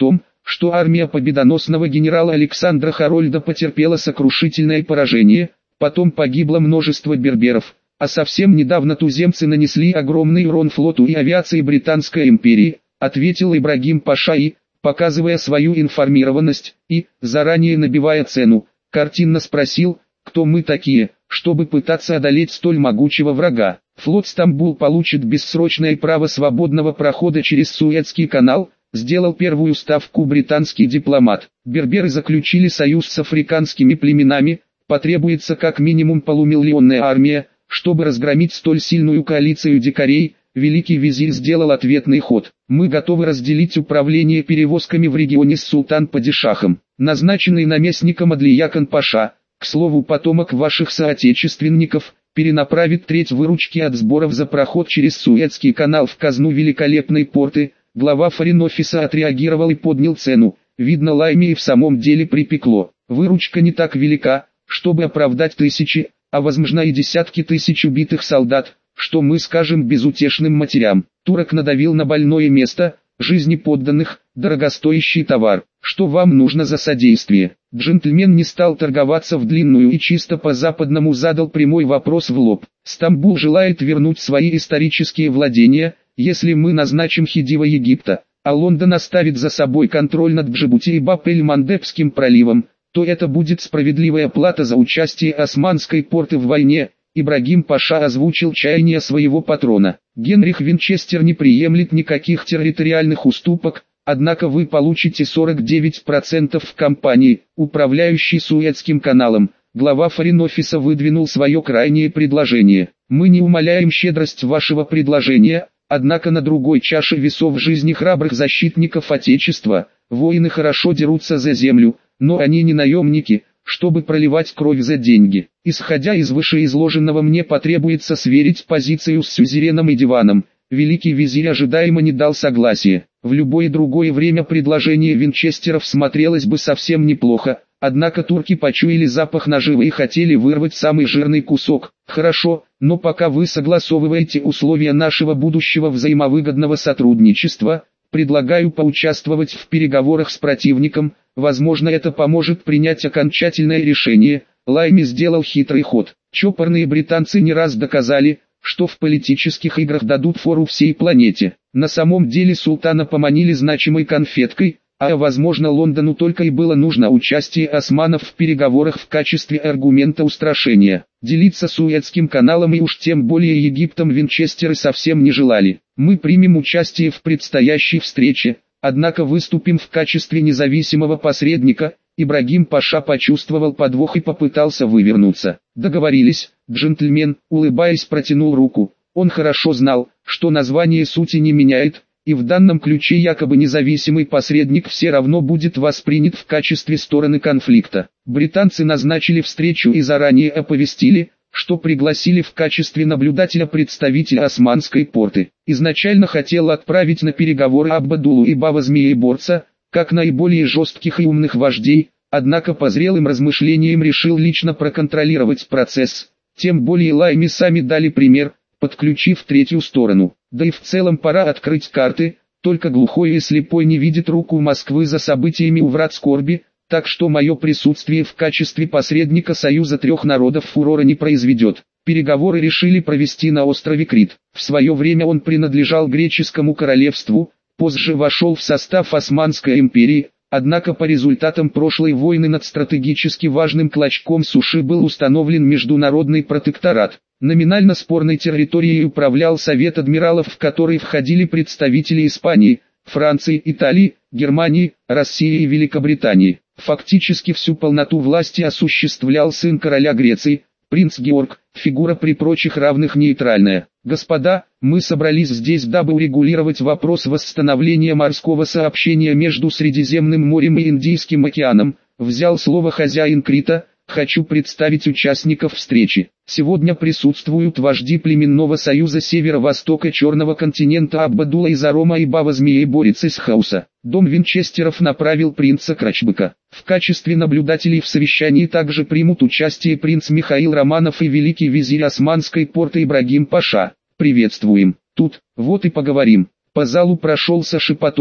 что армия победоносного генерала Александра Харольда потерпела сокрушительное поражение, потом погибло множество берберов, а совсем недавно туземцы нанесли огромный урон флоту и авиации Британской империи, ответил Ибрагим Паша и, показывая свою информированность, и, заранее набивая цену, картинно спросил, кто мы такие, чтобы пытаться одолеть столь могучего врага. Флот Стамбул получит бессрочное право свободного прохода через Суэцкий канал, сделал первую ставку британский дипломат. Берберы заключили союз с африканскими племенами, потребуется как минимум полумиллионная армия, чтобы разгромить столь сильную коалицию дикарей. Великий визирь сделал ответный ход. Мы готовы разделить управление перевозками в регионе с султан-падишахом. Назначенный наместником Адлиякан Паша, к слову потомок ваших соотечественников, перенаправит треть выручки от сборов за проход через Суэцкий канал в казну великолепной порты. Глава форин-офиса отреагировал и поднял цену. Видно, Лайме и в самом деле припекло. Выручка не так велика, чтобы оправдать тысячи, а возможно и десятки тысяч убитых солдат, что мы скажем безутешным матерям. Турок надавил на больное место, жизни подданных, дорогостоящий товар. Что вам нужно за содействие? Джентльмен не стал торговаться в длинную и чисто по-западному задал прямой вопрос в лоб. Стамбул желает вернуть свои исторические владения, если мы назначим Хидива Египта, а Лондон оставит за собой контроль над Джибути и Баб-эль-Мандебским проливом, то это будет справедливая плата за участие Османской порты в войне. Ибрагим Паша озвучил чаяния своего патрона. Генрих Винчестер не приемлет никаких территориальных уступок, однако вы получите 49% в компании, управляющей Суэцким каналом. Глава форин-офиса выдвинул свое крайнее предложение. Мы не умаляем щедрость вашего предложения, однако на другой чаше весов жизни храбрых защитников Отечества, воины хорошо дерутся за землю, но они не наемники, чтобы проливать кровь за деньги. Исходя из вышеизложенного, мне потребуется сверить позицию с сюзереном и диваном. Великий визирь ожидаемо не дал согласия. В любое другое время предложение Винчестеров смотрелось бы совсем неплохо, однако турки почуяли запах наживы и хотели вырвать самый жирный кусок. Хорошо, но пока вы согласовываете условия нашего будущего взаимовыгодного сотрудничества, предлагаю поучаствовать в переговорах с противником, возможно это поможет принять окончательное решение. Лайми сделал хитрый ход. Чопорные британцы не раз доказали, что в политических играх дадут фору всей планете. На самом деле султана поманили значимой конфеткой, а возможно Лондону только и было нужно участие османов в переговорах в качестве аргумента устрашения. Делиться Суэцким каналом и уж тем более Египтом Винчестеры совсем не желали. Мы примем участие в предстоящей встрече, однако выступим в качестве независимого посредника. Ибрагим Паша почувствовал подвох и попытался вывернуться. Договорились. Джентльмен, улыбаясь, протянул руку. Он хорошо знал, что название сути не меняет, и в данном ключе якобы независимый посредник все равно будет воспринят в качестве стороны конфликта. Британцы назначили встречу и заранее оповестили, что пригласили в качестве наблюдателя представителя Османской порты. Изначально хотел отправить на переговоры Аббадулу и Бава-Змееборца, как наиболее жестких и умных вождей, однако по зрелым размышлениям решил лично проконтролировать процесс. Тем более Лайми сами дали пример, подключив третью сторону. Да и в целом пора открыть карты, только глухой и слепой не видит руку Москвы за событиями у врат скорби, так что мое присутствие в качестве посредника Союза трех народов фурора не произведет. Переговоры решили провести на острове Крит. В свое время он принадлежал греческому королевству, позже вошел в состав Османской империи, однако по результатам прошлой войны над стратегически важным клочком суши был установлен международный протекторат. Номинально спорной территорией управлял Совет адмиралов, в который входили представители Испании, Франции, Италии, Германии, России и Великобритании. Фактически всю полноту власти осуществлял сын короля Греции, принц Георг, фигура при прочих равных нейтральная. Господа, мы собрались здесь, дабы урегулировать вопрос восстановления морского сообщения между Средиземным морем и Индийским океаном, взял слово хозяин Крита. Хочу представить участников встречи. Сегодня присутствуют вожди племенного союза северо-востока Черного континента Аббадула из Арома и Бава-Змееборец из Хауса. Дом Винчестеров направил принца Крачбыка. В качестве наблюдателей в совещании также примут участие принц Михаил Романов и великий визирь Османской порты Ибрагим Паша. Приветствуем. Тут, вот и поговорим. По залу прошелся шепоток,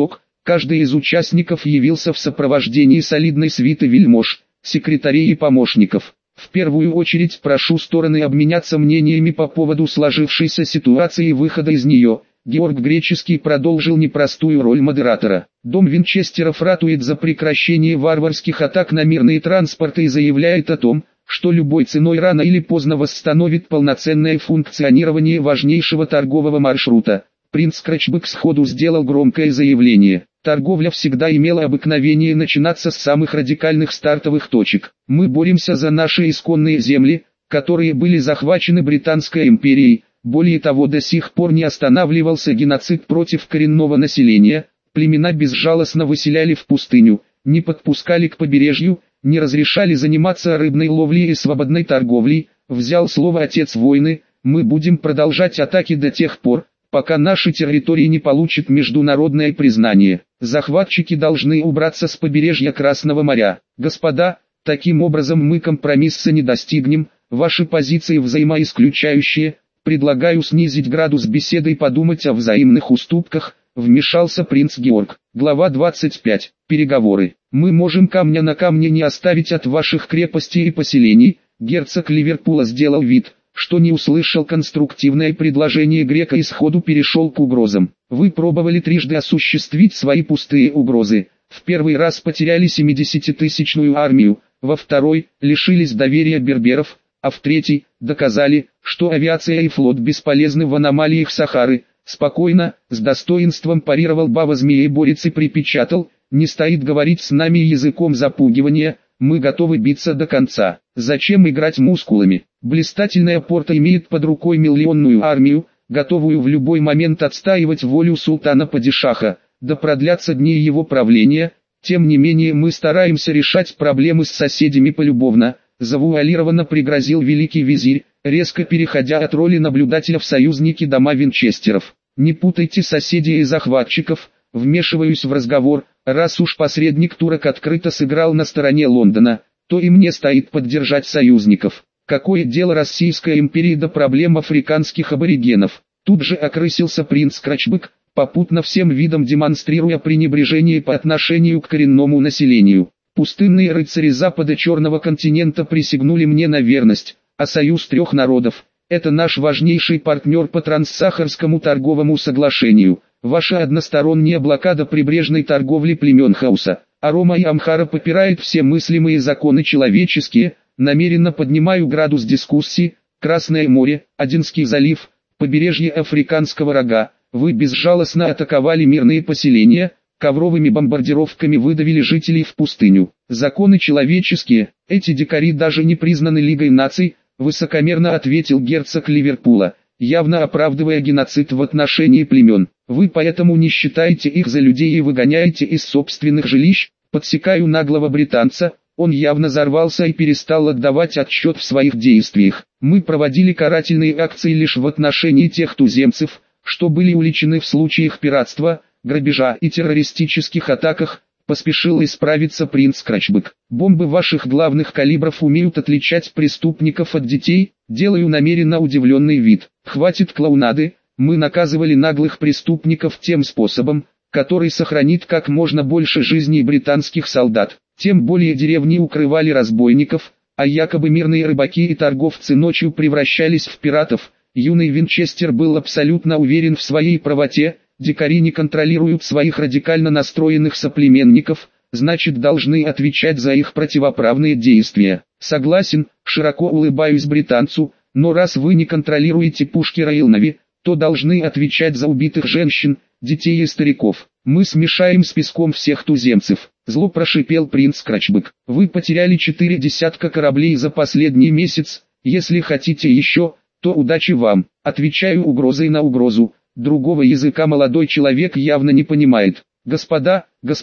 Каждый из участников явился в сопровождении солидной свиты вельмож, секретарей и помощников. В первую очередь прошу стороны обменяться мнениями по поводу сложившейся ситуации и выхода из нее. Георг Греческий продолжил непростую роль модератора. Дом Винчестеров ратует за прекращение варварских атак на мирные транспорты и заявляет о том, что любой ценой рано или поздно восстановит полноценное функционирование важнейшего торгового маршрута. Принц Крачбек сходу сделал громкое заявление. Торговля всегда имела обыкновение начинаться с самых радикальных стартовых точек. Мы боремся за наши исконные земли, которые были захвачены Британской империей. Более того, до сих пор не останавливался геноцид против коренного населения. Племена безжалостно выселяли в пустыню, не подпускали к побережью, не разрешали заниматься рыбной ловлей и свободной торговлей. Взял слово отец войны: мы будем продолжать атаки до тех пор, пока наши территории не получат международное признание. Захватчики должны убраться с побережья Красного моря. Господа, таким образом мы компромисса не достигнем, ваши позиции взаимоисключающие. Предлагаю снизить градус беседы и подумать о взаимных уступках, вмешался принц Георг. Глава 25. Переговоры. Мы можем камня на камне не оставить от ваших крепостей и поселений. Герцог Ливерпула сделал вид, что не услышал конструктивное предложение грека и сходу перешел к угрозам. Вы пробовали трижды осуществить свои пустые угрозы. В первый раз потеряли 70-тысячную армию, во второй – лишились доверия берберов, а в третий – доказали, что авиация и флот бесполезны в аномалиях Сахары. Спокойно, с достоинством парировал Баба Змееборец и припечатал: не стоит говорить с нами языком запугивания, мы готовы биться до конца. Зачем играть мускулами? Блистательная Порта имеет под рукой миллионную армию, готовую в любой момент отстаивать волю султана-падишаха, да продлятся дни его правления. Тем не менее мы стараемся решать проблемы с соседями полюбовно, завуалированно пригрозил великий визирь, резко переходя от роли наблюдателя в союзники дома Винчестеров. Не путайте соседей и захватчиков, вмешиваюсь в разговор. Раз уж посредник турок открыто сыграл на стороне Лондона, то и мне стоит поддержать союзников. Какое дело Российской империи до проблем африканских аборигенов? Тут же окрысился принц Крачбек, попутно всем видом демонстрируя пренебрежение по отношению к коренному населению. Пустынные рыцари Запада Черного континента присягнули мне на верность, а союз трех народов – это наш важнейший партнер по Транссахарскому торговому соглашению. Ваша односторонняя блокада прибрежной торговли племен Хауса, Арома и Амхара попирает все мыслимые законы человеческие. Намеренно поднимаю градус дискуссии. Красное море, Аденский залив, побережье Африканского рога. Вы безжалостно атаковали мирные поселения, ковровыми бомбардировками выдавили жителей в пустыню. Законы человеческие, эти дикари даже не признаны Лигой наций, высокомерно ответил герцог Ливерпула, явно оправдывая геноцид в отношении племен. Вы поэтому не считаете их за людей и выгоняете из собственных жилищ. Подсекаю наглого британца. Он явно взорвался и перестал отдавать отчет в своих действиях. Мы проводили карательные акции лишь в отношении тех туземцев, что были уличены в случаях пиратства, грабежа и террористических атаках, поспешил исправиться принц Крачбек. Бомбы ваших главных калибров умеют отличать преступников от детей. Делаю намеренно удивленный вид. Хватит клоунады, мы наказывали наглых преступников тем способом, который сохранит как можно больше жизней британских солдат. Тем более деревни укрывали разбойников, а якобы мирные рыбаки и торговцы ночью превращались в пиратов. Юный Винчестер был абсолютно уверен в своей правоте. Дикари не контролируют своих радикально настроенных соплеменников, значит должны отвечать за их противоправные действия. Согласен, широко улыбаюсь британцу, но раз вы не контролируете пушки Рейлнави, то должны отвечать за убитых женщин, детей и стариков. Мы смешаем с песком всех туземцев. Зло прошипел принц Крачбек. Вы потеряли 4 десятка кораблей за последний месяц. Если хотите еще, то удачи вам. Отвечаю угрозой на угрозу. Другого языка молодой человек явно не понимает. Господа,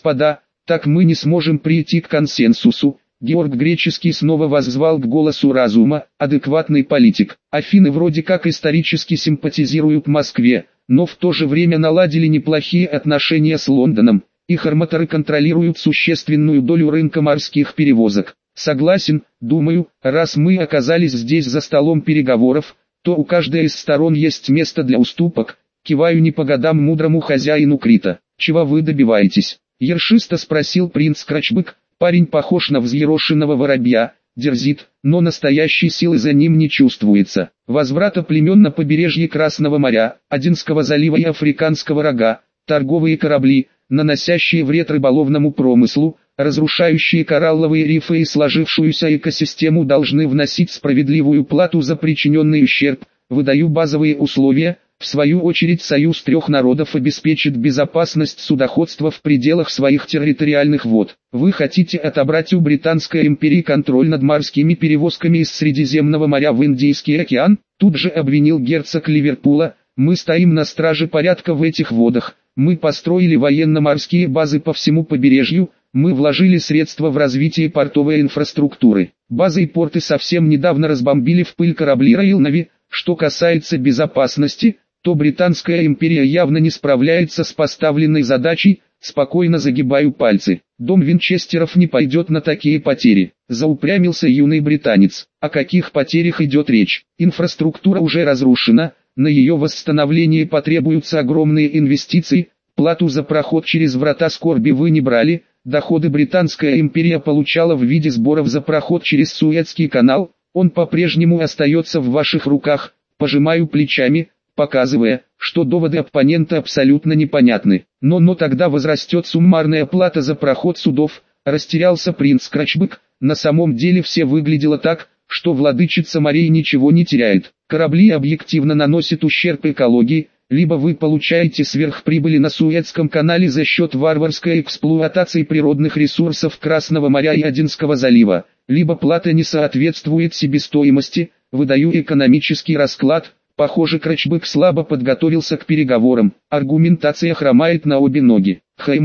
так мы не сможем прийти к консенсусу. Георг Греческий снова воззвал к голосу разума. Адекватный политик. Афины вроде как исторически симпатизируют Москве, но в то же время наладили неплохие отношения с Лондоном. Их арматоры контролируют существенную долю рынка морских перевозок. Согласен, думаю, раз мы оказались здесь за столом переговоров, то у каждой из сторон есть место для уступок. Киваю не по годам мудрому хозяину Крита. Чего вы добиваетесь? Ершисто спросил принц Крачбык. Парень похож на взъерошенного воробья, дерзит, но настоящей силы за ним не чувствуется. Возврата племен на побережье Красного моря, Аденского залива и Африканского рога, торговые корабли, наносящие вред рыболовному промыслу, разрушающие коралловые рифы и сложившуюся экосистему, должны вносить справедливую плату за причиненный ущерб. Выдаю базовые условия. В свою очередь союз трех народов обеспечит безопасность судоходства в пределах своих территориальных вод. Вы хотите отобрать у Британской империи контроль над морскими перевозками из Средиземного моря в Индийский океан? Тут же обвинил герцог Ливерпула. Мы стоим на страже порядка в этих водах. Мы построили военно-морские базы по всему побережью. Мы вложили средства в развитие портовой инфраструктуры. Базы и порты совсем недавно разбомбили в пыль корабли Royal Navy. Что касается безопасности, то Британская империя явно не справляется с поставленной задачей. Спокойно загибаю пальцы. Дом Винчестеров не пойдет на такие потери. Заупрямился юный британец. О каких потерях идет речь? Инфраструктура уже разрушена. На ее восстановление потребуются огромные инвестиции. Плату за проход через врата скорби вы не брали. Доходы Британская империя получала в виде сборов за проход через Суэцкий канал. Он по-прежнему остается в ваших руках. Пожимаю плечами, показывая, что доводы оппонента абсолютно непонятны. Но тогда возрастет суммарная плата за проход судов. Растерялся принц Крачбык. На самом деле все выглядело так, что владычица морей ничего не теряет. Корабли объективно наносят ущерб экологии. Либо вы получаете сверхприбыли на Суэцком канале за счет варварской эксплуатации природных ресурсов Красного моря и Аденского залива, либо плата не соответствует себестоимости. Выдаю экономический расклад. Похоже, Крачбык слабо подготовился к переговорам. Аргументация хромает на обе ноги.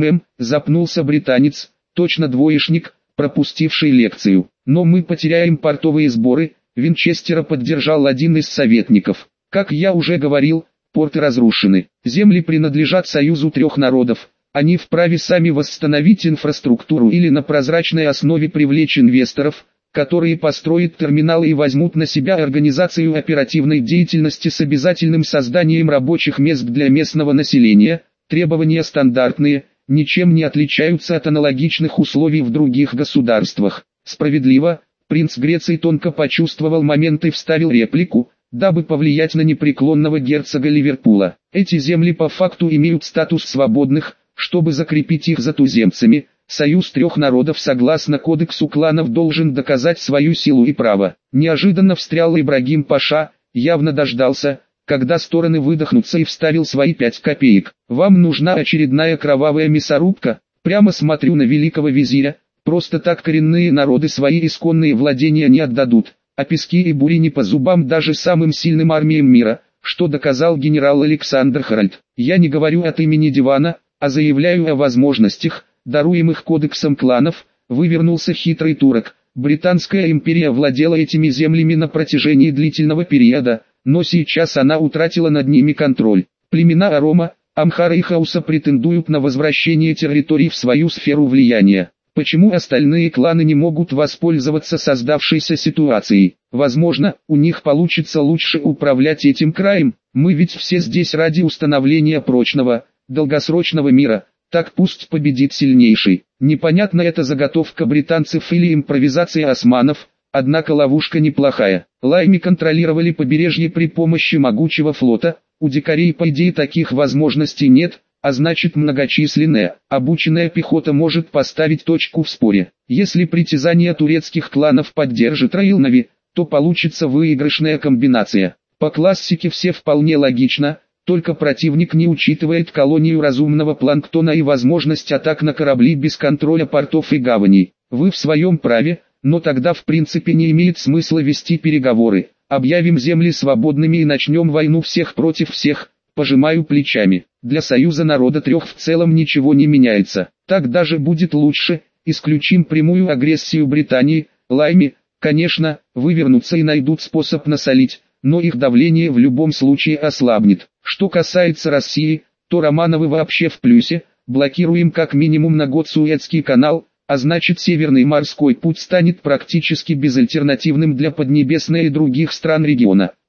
Запнулся британец, точно двоечник, пропустивший лекцию. Но мы потеряем портовые сборы. Винчестера поддержал один из советников. Как я уже говорил, порты разрушены. Земли принадлежат союзу трех народов. Они вправе сами восстановить инфраструктуру или на прозрачной основе привлечь инвесторов, которые построят терминалы и возьмут на себя организацию оперативной деятельности с обязательным созданием рабочих мест для местного населения. Требования стандартные, ничем не отличаются от аналогичных условий в других государствах. Справедливо, принц Греции тонко почувствовал момент и вставил реплику, дабы повлиять на непреклонного герцога Ливерпула. Эти земли по факту имеют статус свободных. Чтобы закрепить их за туземцами, союз трех народов согласно кодексу кланов должен доказать свою силу и право. Неожиданно встрял Ибрагим Паша, явно дождался, когда стороны выдохнутся, и вставил свои 5 копеек. Вам нужна очередная кровавая мясорубка? Прямо смотрю на великого визиря. Просто так коренные народы свои исконные владения не отдадут, а пески и бури не по зубам даже самым сильным армиям мира, что доказал генерал Александр Харальд. Я не говорю от имени дивана, а заявляю о возможностях, даруемых кодексом кланов. Вывернулся хитрый турок. Британская империя владела этими землями на протяжении длительного периода, но сейчас она утратила над ними контроль. Племена Арома, Амхара и Хауса претендуют на возвращение территорий в свою сферу влияния. Почему остальные кланы не могут воспользоваться создавшейся ситуацией? Возможно, у них получится лучше управлять этим краем. Мы ведь все здесь ради установления прочного, долгосрочного мира. Так пусть победит сильнейший. Непонятно, это заготовка британцев или импровизация османов, однако ловушка неплохая. Лайми контролировали побережье при помощи могучего флота. У дикарей по идее таких возможностей нет, а значит многочисленная, обученная пехота может поставить точку в споре. Если притязания турецких кланов поддержит Royal Navy, то получится выигрышная комбинация. По классике все вполне логично, только противник не учитывает колонию разумного планктона и возможность атак на корабли без контроля портов и гаваней. Вы в своем праве, но тогда в принципе не имеет смысла вести переговоры. Объявим земли свободными и начнем войну всех против всех. Пожимаю плечами. Для союза народа трех в целом ничего не меняется. Так даже будет лучше. Исключим прямую агрессию Британии. Лайми, конечно, вывернутся и найдут способ насолить, но их давление в любом случае ослабнет. Что касается России, то Романовы вообще в плюсе. Блокируем как минимум на год Суэцкий канал, а значит Северный морской путь станет практически безальтернативным для Поднебесной и других стран региона.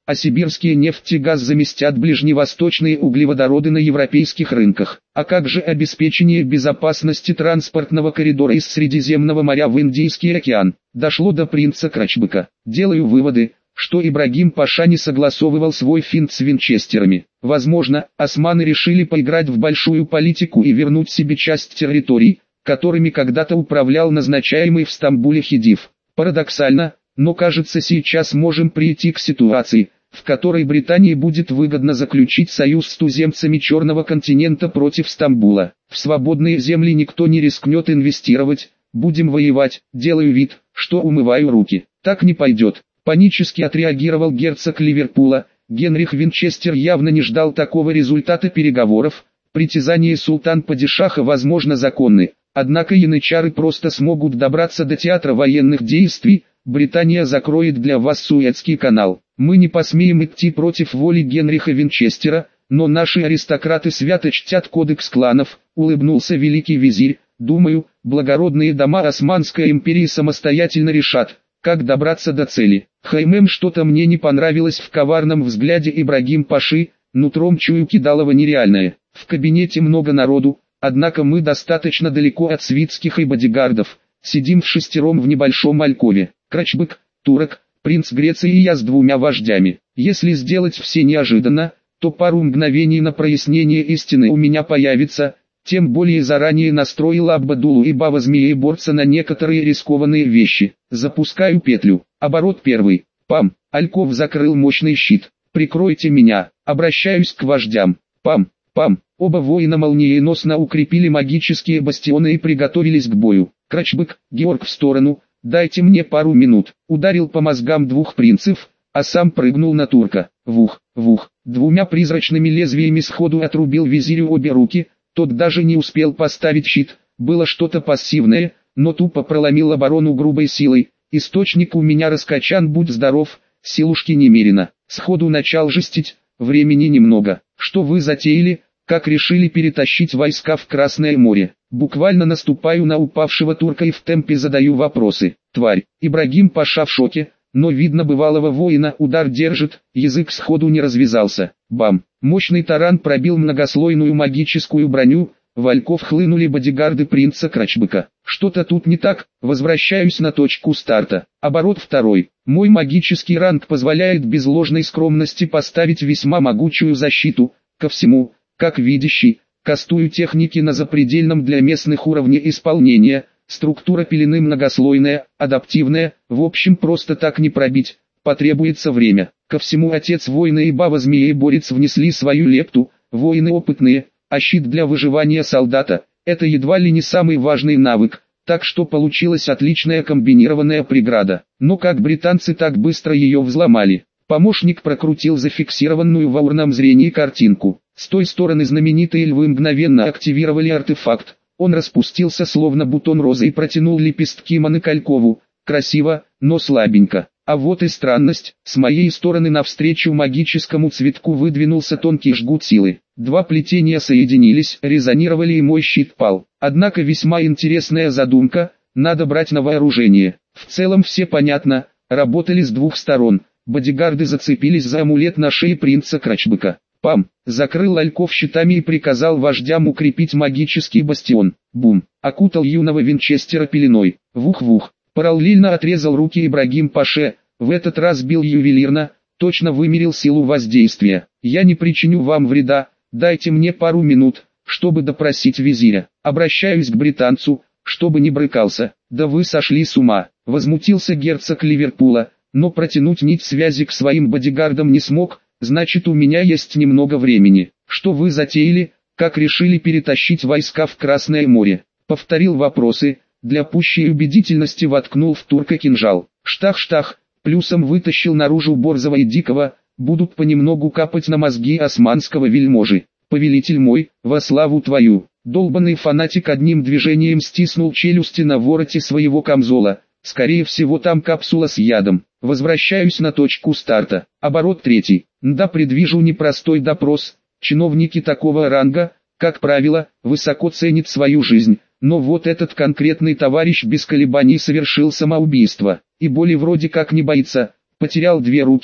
а сибирские нефть и газ заместят ближневосточные углеводороды на европейских рынках. А как же обеспечение безопасности транспортного коридора из Средиземного моря в Индийский океан? Дошло до принца Крачбыка. Делаю выводы, что Ибрагим Паша не согласовывал свой финт с винчестерами. Возможно, османы решили поиграть в большую политику и вернуть себе часть территорий, которыми когда-то управлял назначаемый в Стамбуле Хидив. Парадоксально, но кажется, сейчас можем прийти к ситуации, в которой Британии будет выгодно заключить союз с туземцами Черного континента против Стамбула. В свободные земли никто не рискнет инвестировать, будем воевать, делаю вид, что умываю руки. Так не пойдет. Панически отреагировал герцог Ливерпула. Генрих Винчестер явно не ждал такого результата переговоров. Притязания султан-падишаха возможно законны, однако янычары просто смогут добраться до театра военных действий. Британия закроет для вас Суэцкий канал. Мы не посмеем идти против воли Генриха Винчестера, но наши аристократы свято чтят кодекс кланов, улыбнулся великий визирь. Думаю, благородные дома Османской империи самостоятельно решат, как добраться до цели. Хаймем, что-то мне не понравилось в коварном взгляде Ибрагим Паши, нутром чую кидалово нереальное. В кабинете много народу, однако мы достаточно далеко от свитских и бодигардов, сидим вшестером в небольшом алькове. Крачбык, турок, принц Греции и я с двумя вождями. Если сделать все неожиданно, то пару мгновений на прояснение истины у меня появится, тем более заранее настроил Аббадулу и Бава Змееборца на некоторые рискованные вещи. Запускаю петлю. Оборот первый. Пам. Альков закрыл мощный щит. Прикройте меня. Обращаюсь к вождям. Пам. Пам. Оба воина молниеносно укрепили магические бастионы и приготовились к бою. Крачбык, Георг в сторону. Дайте мне пару минут. Ударил по мозгам двух принцев, а сам прыгнул на турка. Вух, вух. Двумя призрачными лезвиями сходу отрубил визирю обе руки. Тот даже не успел поставить щит. Было что-то пассивное, но тупо проломил оборону грубой силой. Источник у меня раскачан, будь здоров, силушки немерено. Сходу начал жестить, времени немного. Что вы затеяли, как решили перетащить войска в Красное море? Буквально наступаю на упавшего турка и в темпе задаю вопросы. Тварь. Ибрагим Паша в шоке, но видно бывалого воина удар держит, язык сходу не развязался. Бам. Мощный таран пробил многослойную магическую броню, в альков хлынули бодигарды принца Крачбыка. Что-то тут не так, возвращаюсь на точку старта. Оборот второй. Мой магический ранг позволяет без ложной скромности поставить весьма могучую защиту. Ко всему, как видящий, кастую техники на запредельном для местных уровне исполнения. Структура пелены многослойная, адаптивная, в общем просто так не пробить, потребуется время. Ко всему отец воина и Бава Змееборец внесли свою лепту, воины опытные, а щит для выживания солдата – это едва ли не самый важный навык, так что получилась отличная комбинированная преграда. Но как британцы так быстро ее взломали? Помощник прокрутил зафиксированную в аурном зрении картинку. С той стороны знаменитые львы мгновенно активировали артефакт. Он распустился словно бутон розы и протянул лепестки маны к Алькову. Красиво, но слабенько. А вот и странность, с моей стороны навстречу магическому цветку выдвинулся тонкий жгут силы. Два плетения соединились, резонировали и мой щит пал. Однако весьма интересная задумка, надо брать на вооружение. В целом все понятно, работали с двух сторон. Бодигарды зацепились за амулет на шее принца Крачбыка. Пам! Закрыл альков щитами и приказал вождям укрепить магический бастион. Бум! Окутал юного Винчестера пеленой. Вух-вух! Параллельно отрезал руки Ибрагим Паше, в этот раз бил ювелирно, точно вымерил силу воздействия. Я не причиню вам вреда, дайте мне пару минут, чтобы допросить визиря. Обращаюсь к британцу, чтобы не брыкался. Да вы сошли с ума, возмутился герцог Ливерпула, но протянуть нить связи к своим бодигардам не смог, значит у меня есть немного времени. Что вы затеяли, как решили перетащить войска в Красное море? Повторил вопросы. Для пущей убедительности воткнул в турка кинжал. Штах-штах, плюсом вытащил наружу Борзого и Дикого, будут понемногу капать на мозги османского вельможи. Повелитель мой, во славу твою. Долбанный фанатик одним движением стиснул челюсти на вороте своего камзола. Скорее всего там капсула с ядом. Возвращаюсь на точку старта. Оборот третий. Да, предвижу непростой допрос. Чиновники такого ранга, как правило, высоко ценят свою жизнь. Но вот этот конкретный товарищ без колебаний совершил самоубийство, и боли вроде как не боится, потерял две руки,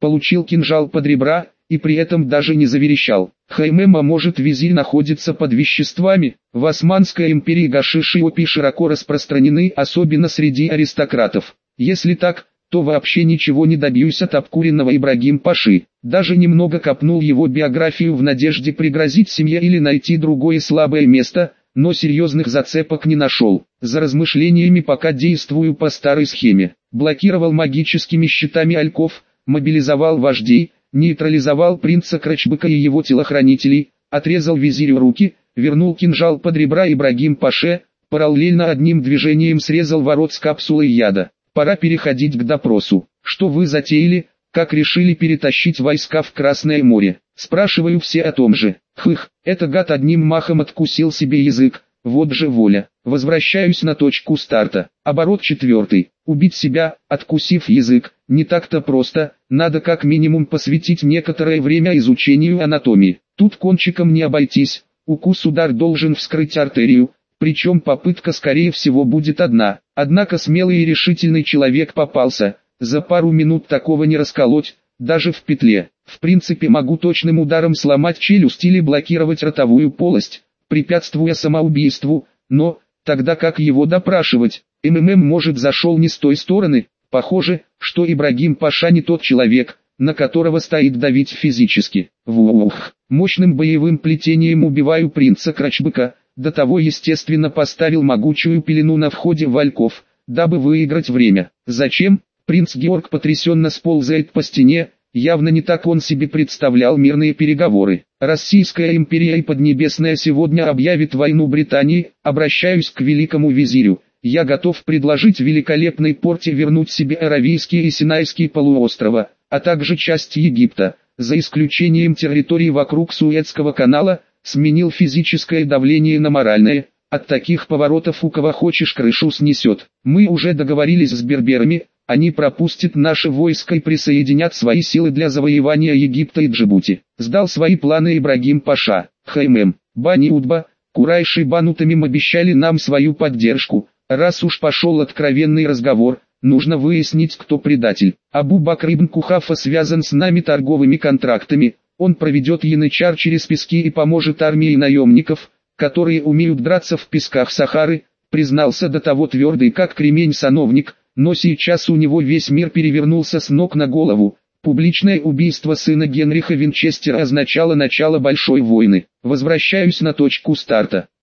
получил кинжал под ребра, и при этом даже не заверещал. Хаймем, а может визирь находится под веществами? В Османской империи гашиш и опий широко распространены, особенно среди аристократов. Если так, то вообще ничего не добьюсь от обкуренного Ибрагим-паши. Даже немного копнул его биографию в надежде пригрозить семье или найти другое слабое место, но серьезных зацепок не нашел. За размышлениями пока действую по старой схеме. Блокировал магическими щитами альков, мобилизовал вождей, нейтрализовал принца Крачбыка и его телохранителей, отрезал визирю руки, вернул кинжал под ребра Ибрагим-паше, параллельно одним движением срезал ворот с капсулой яда. Пора переходить к допросу. Что вы затеяли, как решили перетащить войска в Красное море? Спрашиваю все о том же. Хых, это гад одним махом откусил себе язык, вот же воля. Возвращаюсь на точку старта. Оборот 4. Убить себя, откусив язык, не так-то просто, надо как минимум посвятить некоторое время изучению анатомии. Тут кончиком не обойтись, укус-удар должен вскрыть артерию, причем попытка скорее всего будет одна. Однако смелый и решительный человек попался, за пару минут такого не расколоть, даже в петле. В принципе могу точным ударом сломать челюсть или блокировать ротовую полость, препятствуя самоубийству, но, тогда как его допрашивать? Может зашел не с той стороны, похоже, что Ибрагим-паша не тот человек, на которого стоит давить физически. Мощным боевым плетением убиваю принца Крачбыка, до того естественно поставил могучую пелену на входе в альков, дабы выиграть время. Зачем? Принц Георг потрясенно сползает по стене, явно не так он себе представлял мирные переговоры. Российская империя и Поднебесная сегодня объявит войну Британии, обращаюсь к великому визирю. Я готов предложить великолепной порте вернуть себе Аравийские и Синайские полуострова, а также часть Египта, за исключением территорий вокруг Суэцкого канала, сменил физическое давление на моральное. От таких поворотов у кого хочешь крышу снесет. Мы уже договорились с берберами, они пропустят наши войска и присоединят свои силы для завоевания Египта и Джибути. Сдал свои планы Ибрагим-паша. Хаймем, Бани Удба, Курайш и Бану Тамим обещали нам свою поддержку. Раз уж пошел откровенный разговор, нужно выяснить, кто предатель. Абу Бакр ибн Кухафа связан с нами торговыми контрактами, он проведет янычар через пески и поможет армии наемников, которые умеют драться в песках Сахары, признался до того твердый как кремень сановник, но сейчас у него весь мир перевернулся с ног на голову. Публичное убийство сына Генриха Винчестера означало начало большой войны. Возвращаюсь на точку старта.